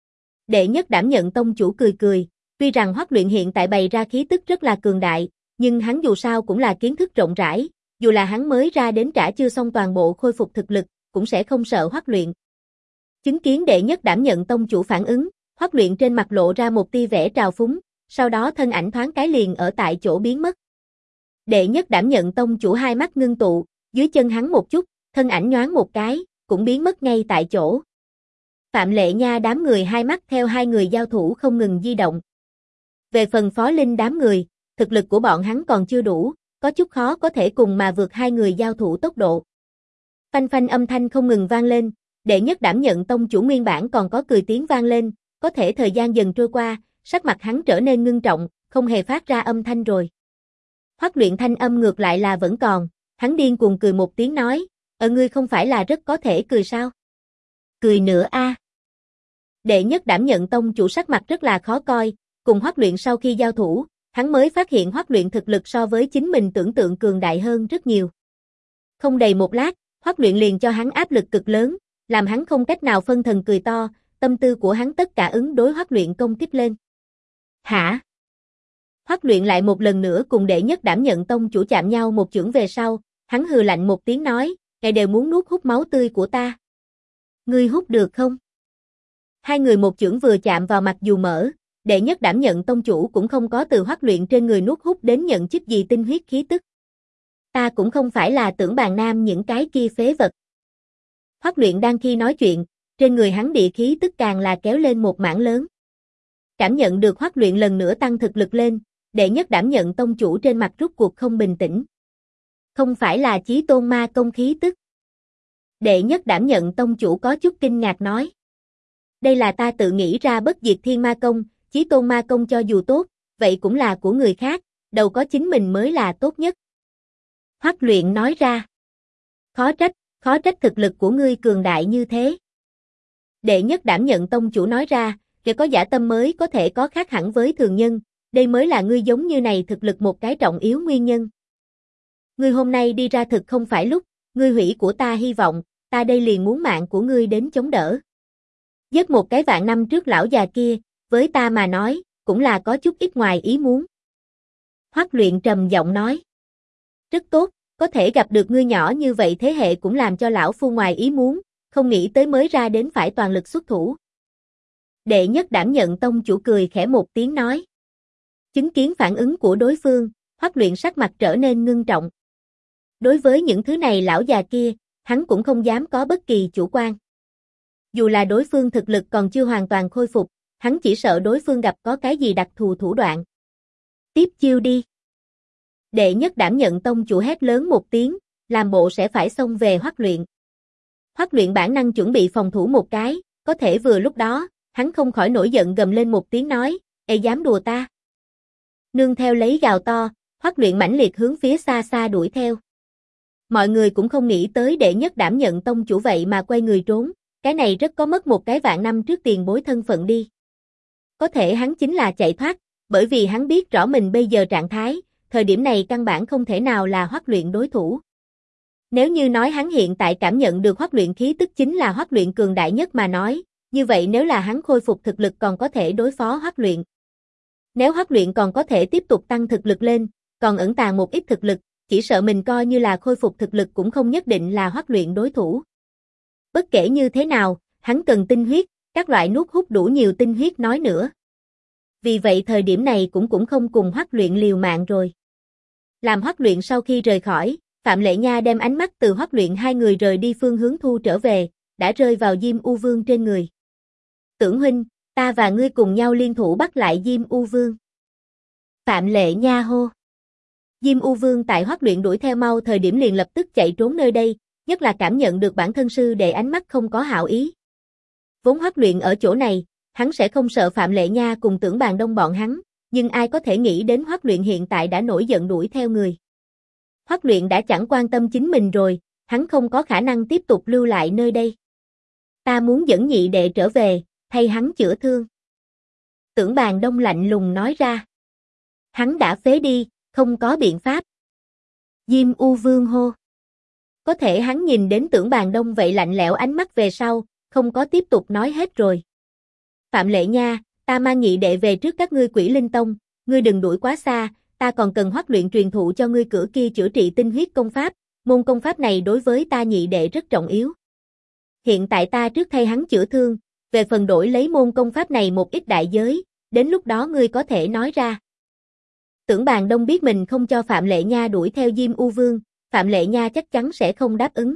[SPEAKER 1] Đệ nhất đảm nhận tông chủ cười cười, tuy rằng Hoắc Luyện hiện tại bày ra khí tức rất là cường đại, nhưng hắn dù sao cũng là kiến thức rộng rãi, dù là hắn mới ra đến trả chưa xong toàn bộ khôi phục thực lực, cũng sẽ không sợ Hoắc Luyện. Chứng kiến đệ nhất đảm nhận tông chủ phản ứng, Hoắc Luyện trên mặt lộ ra một tia vẻ trào phúng, sau đó thân ảnh thoáng cái liền ở tại chỗ biến mất. Đệ nhất đảm nhận tông chủ hai mắt ngưng tụ, dưới chân hắn một chút, thân ảnh nhoáng một cái, cũng biến mất ngay tại chỗ. Phạm Lệ Nha đám người hai mắt theo hai người giao thủ không ngừng di động. Về phần Phó Linh đám người, thực lực của bọn hắn còn chưa đủ, có chút khó có thể cùng mà vượt hai người giao thủ tốc độ. Phanh phanh âm thanh không ngừng vang lên, đệ nhất đảm nhận tông chủ nguyên bản còn có cười tiếng vang lên, có thể thời gian dần trôi qua, sắc mặt hắn trở nên ngưng trọng, không hề phát ra âm thanh rồi. Hoắc Luyện thanh âm ngược lại là vẫn còn, hắn điên cuồng cười một tiếng nói, ngươi không phải là rất có thể cười sao? Cười nữa a. Đệ nhất đảm nhận tông chủ sắc mặt rất là khó coi, cùng Hoắc Luyện sau khi giao thủ, hắn mới phát hiện Hoắc Luyện thực lực so với chính mình tưởng tượng cường đại hơn rất nhiều. Không đầy một lát, Hoắc Luyện liền cho hắn áp lực cực lớn, làm hắn không cách nào phân thần cười to, tâm tư của hắn tất cả ứng đối Hoắc Luyện công kích lên. Hả? Hoắc Luyện lại một lần nữa cùng đệ nhất đảm nhận tông chủ chạm nhau một chưởng về sau, hắn hừ lạnh một tiếng nói, ngài đều muốn nuốt hút máu tươi của ta. Ngươi hút được không? Hai người một chưởng vừa chạm vào mặt dù mở, đệ nhất đảm nhận tông chủ cũng không có từ Hoắc Luyện trên người nuốt hút đến nhận chức gì tinh huyết khí tức. Ta cũng không phải là Tưởng Bàn Nam những cái kia phế vật. Hoắc Luyện đang khi nói chuyện, trên người hắn địa khí tức càng là kéo lên một mảng lớn. Cảm nhận được Hoắc Luyện lần nữa tăng thực lực lên, đệ nhất đảm nhận tông chủ trên mặt rút cuộc không bình tĩnh. Không phải là Chí Tôn Ma công khí tức. Đệ nhất đảm nhận tông chủ có chút kinh ngạc nói. Đây là ta tự nghĩ ra bất diệt thiên ma công, Chí Tôn Ma công cho dù tốt, vậy cũng là của người khác, đâu có chính mình mới là tốt nhất. Hoắc Luyện nói ra. Khó trách thực lực của ngươi cường đại như thế. Đệ nhất đảm nhận tông chủ nói ra, kẻ có giả tâm mới có thể có khác hẳn với thường nhân, đây mới là ngươi giống như này thực lực một cái trọng yếu nguyên nhân. Ngươi hôm nay đi ra thực không phải lúc, ngươi hủy của ta hy vọng, ta đây liền muốn mạng của ngươi đến chống đỡ. Giết một cái vạn năm trước lão già kia, với ta mà nói, cũng là có chút ít ngoài ý muốn. Hoắc Luyện trầm giọng nói. Rất tốt, có thể gặp được ngươi nhỏ như vậy thế hệ cũng làm cho lão phu ngoài ý muốn, không nghĩ tới mới ra đến phải toàn lực xuất thủ. Đệ nhất đảm nhận tông chủ cười khẽ một tiếng nói. Chứng kiến phản ứng của đối phương, Hoắc Luyện sắc mặt trở nên ngưng trọng. Đối với những thứ này lão già kia, hắn cũng không dám có bất kỳ chủ quan. Dù là đối phương thực lực còn chưa hoàn toàn khôi phục, hắn chỉ sợ đối phương gặp có cái gì đặc thù thủ đoạn. Tiếp chiêu đi. Đệ nhất đảm nhận tông chủ hét lớn một tiếng, làm bộ sẽ phải xông về Hoắc Luyện. Hoắc Luyện bản năng chuẩn bị phòng thủ một cái, có thể vừa lúc đó, hắn không khỏi nổi giận gầm lên một tiếng nói, ê dám đùa ta. Nương theo lấy gào to, Hoắc Luyện mãnh liệt hướng phía xa xa đuổi theo. Mọi người cũng không nghĩ tới đệ nhất đảm nhận tông chủ vậy mà quay người trốn, cái này rất có mất một cái vạn năm trước tiền bối thân phận đi. Có thể hắn chính là chạy thoát, bởi vì hắn biết rõ mình bây giờ trạng thái, thời điểm này căn bản không thể nào là Hoắc Luyện đối thủ. Nếu như nói hắn hiện tại cảm nhận được Hoắc Luyện khí tức chính là Hoắc Luyện cường đại nhất mà nói, như vậy nếu là hắn khôi phục thực lực còn có thể đối phó Hoắc Luyện. Nếu Hoắc Luyện còn có thể tiếp tục tăng thực lực lên, còn ẩn tàng một ít thực lực, chỉ sợ mình coi như là khôi phục thực lực cũng không nhất định là Hoắc Luyện đối thủ. Bất kể như thế nào, hắn cần tinh huyết, các loại nuốt hút đủ nhiều tinh huyết nói nữa. Vì vậy thời điểm này cũng không cùng Hoắc Luyện liều mạng rồi. Làm Hoắc Luyện sau khi rời khỏi, Phạm Lệ Nha đem ánh mắt từ Hoắc Luyện hai người rời đi phương hướng thu trở về, đã rơi vào Diêm U Vương trên người. Tưởng huynh, ta và ngươi cùng nhau liên thủ bắt lại Diêm U Vương. Phạm Lệ Nha hô. Diêm U Vương tại Hoắc Luyện đuổi theo mau thời điểm liền lập tức chạy trốn nơi đây, nhất là cảm nhận được bản thân sư đệ ánh mắt không có hảo ý. Vốn Hoắc Luyện ở chỗ này, hắn sẽ không sợ Phạm Lệ Nha cùng Tưởng Bàn Đông bọn hắn, nhưng ai có thể nghĩ đến Hoắc Luyện hiện tại đã nổi giận đuổi theo người. Hoắc Luyện đã chẳng quan tâm chính mình rồi, hắn không có khả năng tiếp tục lưu lại nơi đây. Ta muốn dẫn nhị đệ trở về, thay hắn chữa thương. Tưởng Bàn Đông lạnh lùng nói ra. Hắn đã phế đi, không có biện pháp. Diêm U Vương hô. Có thể hắn nhìn đến Tưởng Bàn Đông vậy lạnh lẽo ánh mắt về sau, không có tiếp tục nói hết rồi. Phạm Lệ Nha, ta mang nhị đệ về trước các ngươi Quỷ Linh Tông, ngươi đừng đuổi quá xa, ta còn cần Hoắc Luyện truyền thụ cho ngươi cửa kia chữa trị tinh huyết công pháp, môn công pháp này đối với ta nhị đệ rất trọng yếu. Hiện tại ta trước thay hắn chữa thương, về phần đổi lấy môn công pháp này một ít đại giới, đến lúc đó ngươi có thể nói ra. Tưởng Bàn Đông biết mình không cho Phạm Lệ Nha đuổi theo Diêm U Vương, Phạm Lệ Nha chắc chắn sẽ không đáp ứng.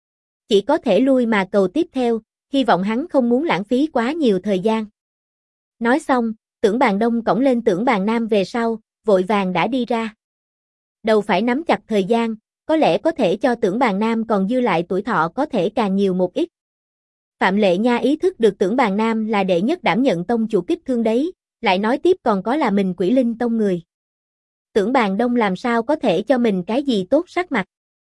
[SPEAKER 1] Chỉ có thể lui mà cầu tiếp theo, hy vọng hắn không muốn lãng phí quá nhiều thời gian. Nói xong, Tưởng Bàn Đông cõng lên Tưởng Bàn Nam về sau, vội vàng đã đi ra. Đầu phải nắm chặt thời gian, có lẽ có thể cho Tưởng Bàn Nam còn dư lại tuổi thọ có thể càng nhiều một ít. Phạm Lệ Nha ý thức được Tưởng Bàn Nam là đệ nhất đảm nhận tông chủ kích thương đấy, lại nói tiếp còn có là mình Quỷ Linh Tông người. Tưởng Bàn Đông làm sao có thể cho mình cái gì tốt sắc mặt.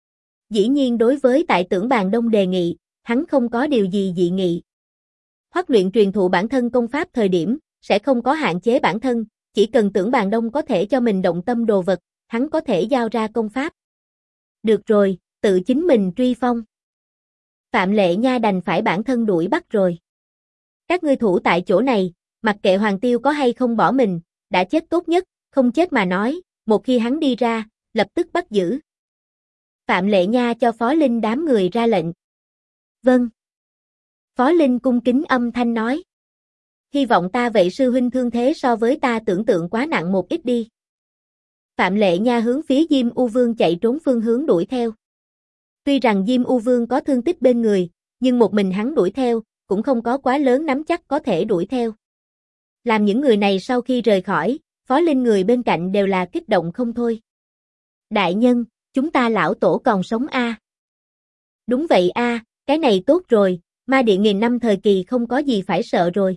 [SPEAKER 1] Dĩ nhiên đối với tại Tưởng Bàn Đông đề nghị, hắn không có điều gì dị nghị. Hoắc Luyện truyền thụ bản thân công pháp thời điểm, sẽ không có hạn chế bản thân, Chỉ cần Tưởng Bàn Đông có thể cho mình động tâm đồ vật, hắn có thể giao ra công pháp. Được rồi, tự chính mình truy phong. Phạm Lệ Nha đành phải bản thân đuổi bắt rồi. Các ngươi thủ tại chỗ này, mặc kệ Hoàng Tiêu có hay không bỏ mình, đã chết tốt nhất, không chết mà nói, một khi hắn đi ra, lập tức bắt giữ. Phạm Lệ Nha cho Phó Linh đám người ra lệnh. Vâng. Phó Linh cung kính âm thanh nói. Hy vọng ta vậy sư huynh thương thế so với ta tưởng tượng quá nặng một ít đi. Phạm Lệ Nha hướng phía Diêm U Vương chạy trốn phương hướng đuổi theo. Tuy rằng Diêm U Vương có thương tích bên người, nhưng một mình hắn đuổi theo, cũng không có quá lớn nắm chắc có thể đuổi theo. Làm những người này sau khi rời khỏi, Phó Linh người bên cạnh đều là kích động không thôi. Đại nhân, chúng ta lão tổ còn sống a? Đúng vậy a, cái này tốt rồi, ma điện nghìn năm thời kỳ không có gì phải sợ rồi.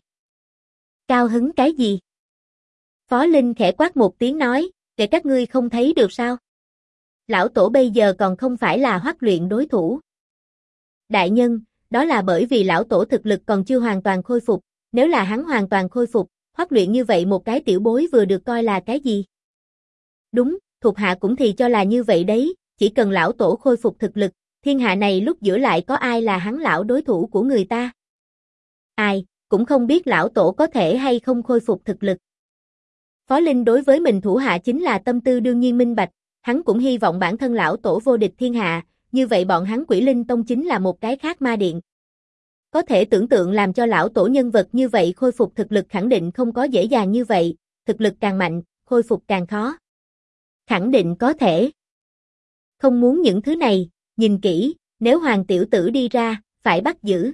[SPEAKER 1] Cao hứng cái gì? Phó Linh khẽ quát một tiếng nói, để các ngươi không thấy được sao? Lão tổ bây giờ còn không phải là Hoắc Luyện đối thủ. Đại nhân, đó là bởi vì lão tổ thực lực còn chưa hoàn toàn khôi phục, nếu là hắn hoàn toàn khôi phục, Hoắc Luyện như vậy một cái tiểu bối vừa được coi là cái gì? Đúng, thuộc hạ cũng thì cho là như vậy đấy, chỉ cần lão tổ khôi phục thực lực, thiên hạ này lúc giữa lại có ai là hắn lão đối thủ của người ta? Ai, cũng không biết lão tổ có thể hay không khôi phục thực lực. Phó Linh đối với mình thủ hạ chính là tâm tư đương nhiên minh bạch, hắn cũng hy vọng bản thân lão tổ vô địch thiên hạ, như vậy bọn hắn Quỷ Linh Tông chính là một cái khác ma điện. Có thể tưởng tượng làm cho lão tổ nhân vật như vậy khôi phục thực lực khẳng định không có dễ dàng như vậy, thực lực càng mạnh, khôi phục càng khó. Khẳng định có thể. Không muốn những thứ này, nhìn kỹ, nếu Hoàng tiểu tử đi ra, phải bắt giữ.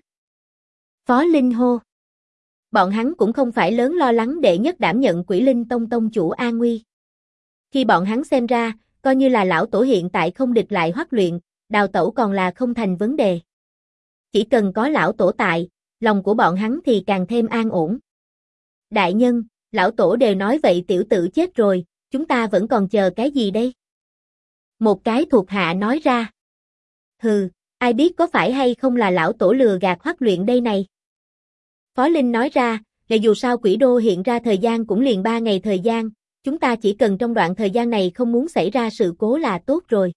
[SPEAKER 1] Phó Linh hô. Bọn hắn cũng không phải lớn lo lắng đệ nhất đảm nhận Quỷ Linh Tông tông chủ an nguy. Khi bọn hắn xem ra, coi như là lão tổ hiện tại không địch lại Hoắc Luyện, đào tẩu còn là không thành vấn đề. Chỉ cần có lão tổ tại, lòng của bọn hắn thì càng thêm an ổn. Đại nhân, lão tổ đều nói vậy tiểu tử chết rồi, chúng ta vẫn còn chờ cái gì đây? Một cái thuộc hạ nói ra. Hừ, ai biết có phải hay không là lão tổ lừa gạt Hoắc Luyện đây này? Phó Linh nói ra, là dù sao Quỷ Đô hiện ra thời gian cũng liền 3 ngày thời gian, chúng ta chỉ cần trong đoạn thời gian này không muốn xảy ra sự cố là tốt rồi.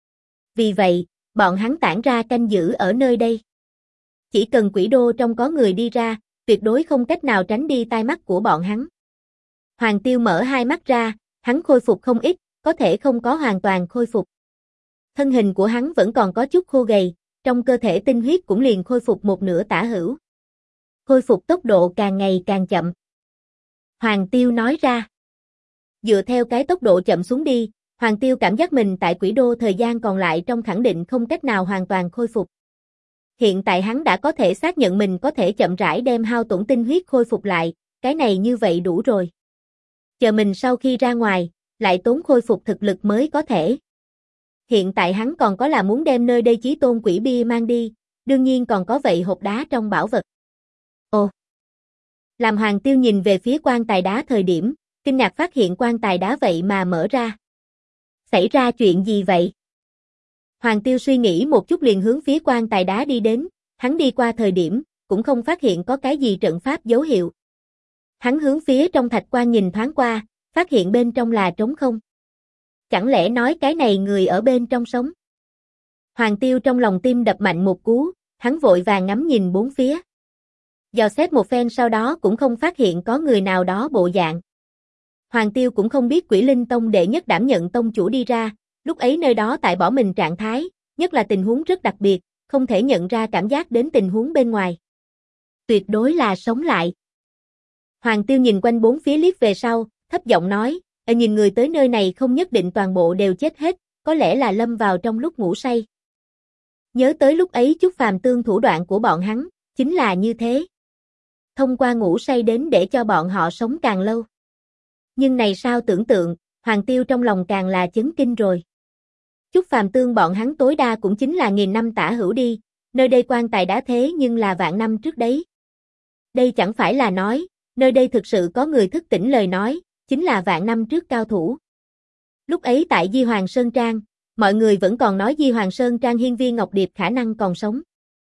[SPEAKER 1] Vì vậy, bọn hắn tản ra canh giữ ở nơi đây. Chỉ cần Quỷ Đô trong có người đi ra, tuyệt đối không cách nào tránh đi tai mắt của bọn hắn. Hoàng Tiêu mở hai mắt ra, hắn khôi phục không ít, có thể không có hoàn toàn khôi phục. Thân hình của hắn vẫn còn có chút khô gầy, trong cơ thể tinh huyết cũng liền khôi phục một nửa tả hữu. Khôi phục tốc độ càng ngày càng chậm. Hoàng Tiêu nói ra. Dựa theo cái tốc độ chậm xuống đi, Hoàng Tiêu cảm giác mình tại Quỷ Đô thời gian còn lại trong khẳng định không cách nào hoàn toàn khôi phục. Hiện tại hắn đã có thể xác nhận mình có thể chậm rãi đem hao tổn tinh huyết khôi phục lại, cái này như vậy đủ rồi. Chờ mình sau khi ra ngoài, lại tốn khôi phục thực lực mới có thể. Hiện tại hắn còn có là muốn đem nơi đây chí tôn quỷ bia mang đi, đương nhiên còn có vậy hộp đá trong bảo vật. Ồ! Làm Hoàng Tiêu nhìn về phía quan tài đá thời điểm, kinh ngạc phát hiện quan tài đá vậy mà mở ra. Xảy ra chuyện gì vậy? Hoàng Tiêu suy nghĩ một chút liền hướng phía quan tài đá đi đến, hắn đi qua thời điểm, cũng không phát hiện có cái gì trận pháp dấu hiệu. Hắn hướng phía trong thạch quan nhìn thoáng qua, phát hiện bên trong là trống không. Chẳng lẽ nói cái này người ở bên trong sống? Hoàng Tiêu trong lòng tim đập mạnh một cú, hắn vội vàng ngắm nhìn bốn phía. Dò xét một phen sau đó cũng không phát hiện có người nào đó bộ dạng. Hoàng Tiêu cũng không biết Quỷ Linh Tông đệ nhất đảm nhận tông chủ đi ra, lúc ấy nơi đó tại bỏ mình trạng thái, nhất là tình huống rất đặc biệt, không thể nhận ra cảm giác đến tình huống bên ngoài. Tuyệt đối là sống lại. Hoàng Tiêu nhìn quanh bốn phía liếc về sau, thấp giọng nói, nhìn người tới nơi này không nhất định toàn bộ đều chết hết, có lẽ là lâm vào trong lúc ngủ say. Nhớ tới lúc ấy Chúc Phàm Tương thủ đoạn của bọn hắn, chính là như thế. Thông qua ngủ say đến để cho bọn họ sống càng lâu. Nhưng này sao tưởng tượng, Hoàng Tiêu trong lòng càng là chấn kinh rồi. Chúc Phàm Tương bọn hắn tối đa cũng chính là 1000 năm tả hữu đi, nơi đây quan tài đã thế nhưng là vạn năm trước đấy. Đây chẳng phải là nói, nơi đây thực sự có người thức tỉnh lời nói, chính là vạn năm trước cao thủ. Lúc ấy tại Di Hoàng Sơn Trang, mọi người vẫn còn nói Di Hoàng Sơn Trang hiên viên Ngọc Điệp khả năng còn sống.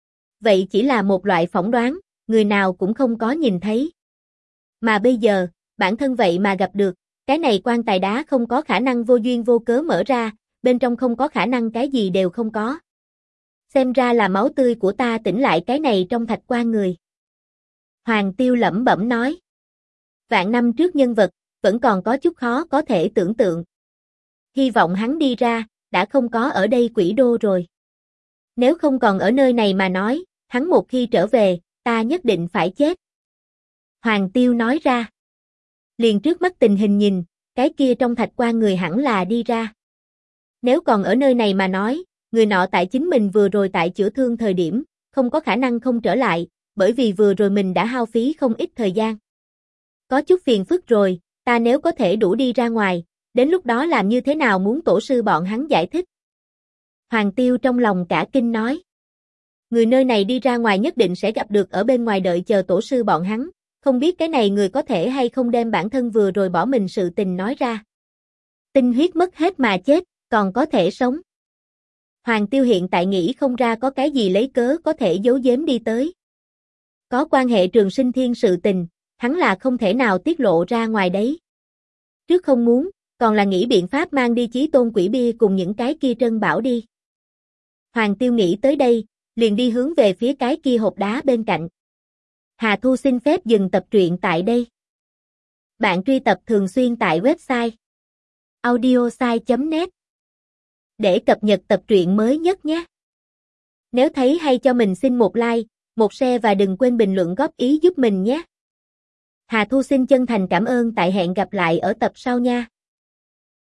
[SPEAKER 1] Vậy chỉ là một loại phỏng đoán, người nào cũng không có nhìn thấy. Mà bây giờ, bản thân vậy mà gặp được, cái này quan tài đá không có khả năng vô duyên vô cớ mở ra, bên trong không có khả năng cái gì đều không có. Xem ra là máu tươi của ta tỉnh lại cái này trong thạch quan người. Hoàng Tiêu lẩm bẩm nói. Vạn năm trước nhân vật, vẫn còn có chút khó có thể tưởng tượng. Hy vọng hắn đi ra, đã không có ở đây Quỷ Đô rồi. Nếu không còn ở nơi này mà nói, hắn một khi trở về, ta nhất định phải chết. Hoàng Tiêu nói ra. Liền trước mắt tình hình nhìn, cái kia trong thạch quan người hẳn là đi ra. Nếu còn ở nơi này mà nói, người nọ tại chính mình vừa rồi tại chữa thương thời điểm, không có khả năng không trở lại, bởi vì vừa rồi mình đã hao phí không ít thời gian. Có chút phiền phức rồi, ta nếu có thể đủ đi ra ngoài, đến lúc đó làm như thế nào muốn tổ sư bọn hắn giải thích. Hoàng Tiêu trong lòng cả kinh nói. Người nơi này đi ra ngoài nhất định sẽ gặp được ở bên ngoài đợi chờ tổ sư bọn hắn, không biết cái này người có thể hay không đem bản thân vừa rồi bỏ mình sự tình nói ra. Tinh huyết mất hết mà chết, còn có thể sống. Hoàng Tiêu hiện tại nghĩ không ra có cái gì lấy cớ có thể giấu giếm đi tới. Có quan hệ Trường Sinh Thiên sự tình, hắn là không thể nào tiết lộ ra ngoài đấy. Trước không muốn, còn là nghĩ biện pháp mang đi Chí Tôn Quỷ Bia cùng những cái kia trân bảo đi. Hoàng Tiêu nghĩ tới đây, liền đi hướng về phía cái kia hộp đá bên cạnh. Hà Thu xin phép dừng tập truyện tại đây. Bạn truy tập thường xuyên tại website audiosai.net để cập nhật tập truyện mới nhất nhé. Nếu thấy hay cho mình xin một like, một share và đừng quên bình luận góp ý giúp mình nhé. Hà Thu xin chân thành cảm ơn, tại hẹn gặp lại ở tập sau nha.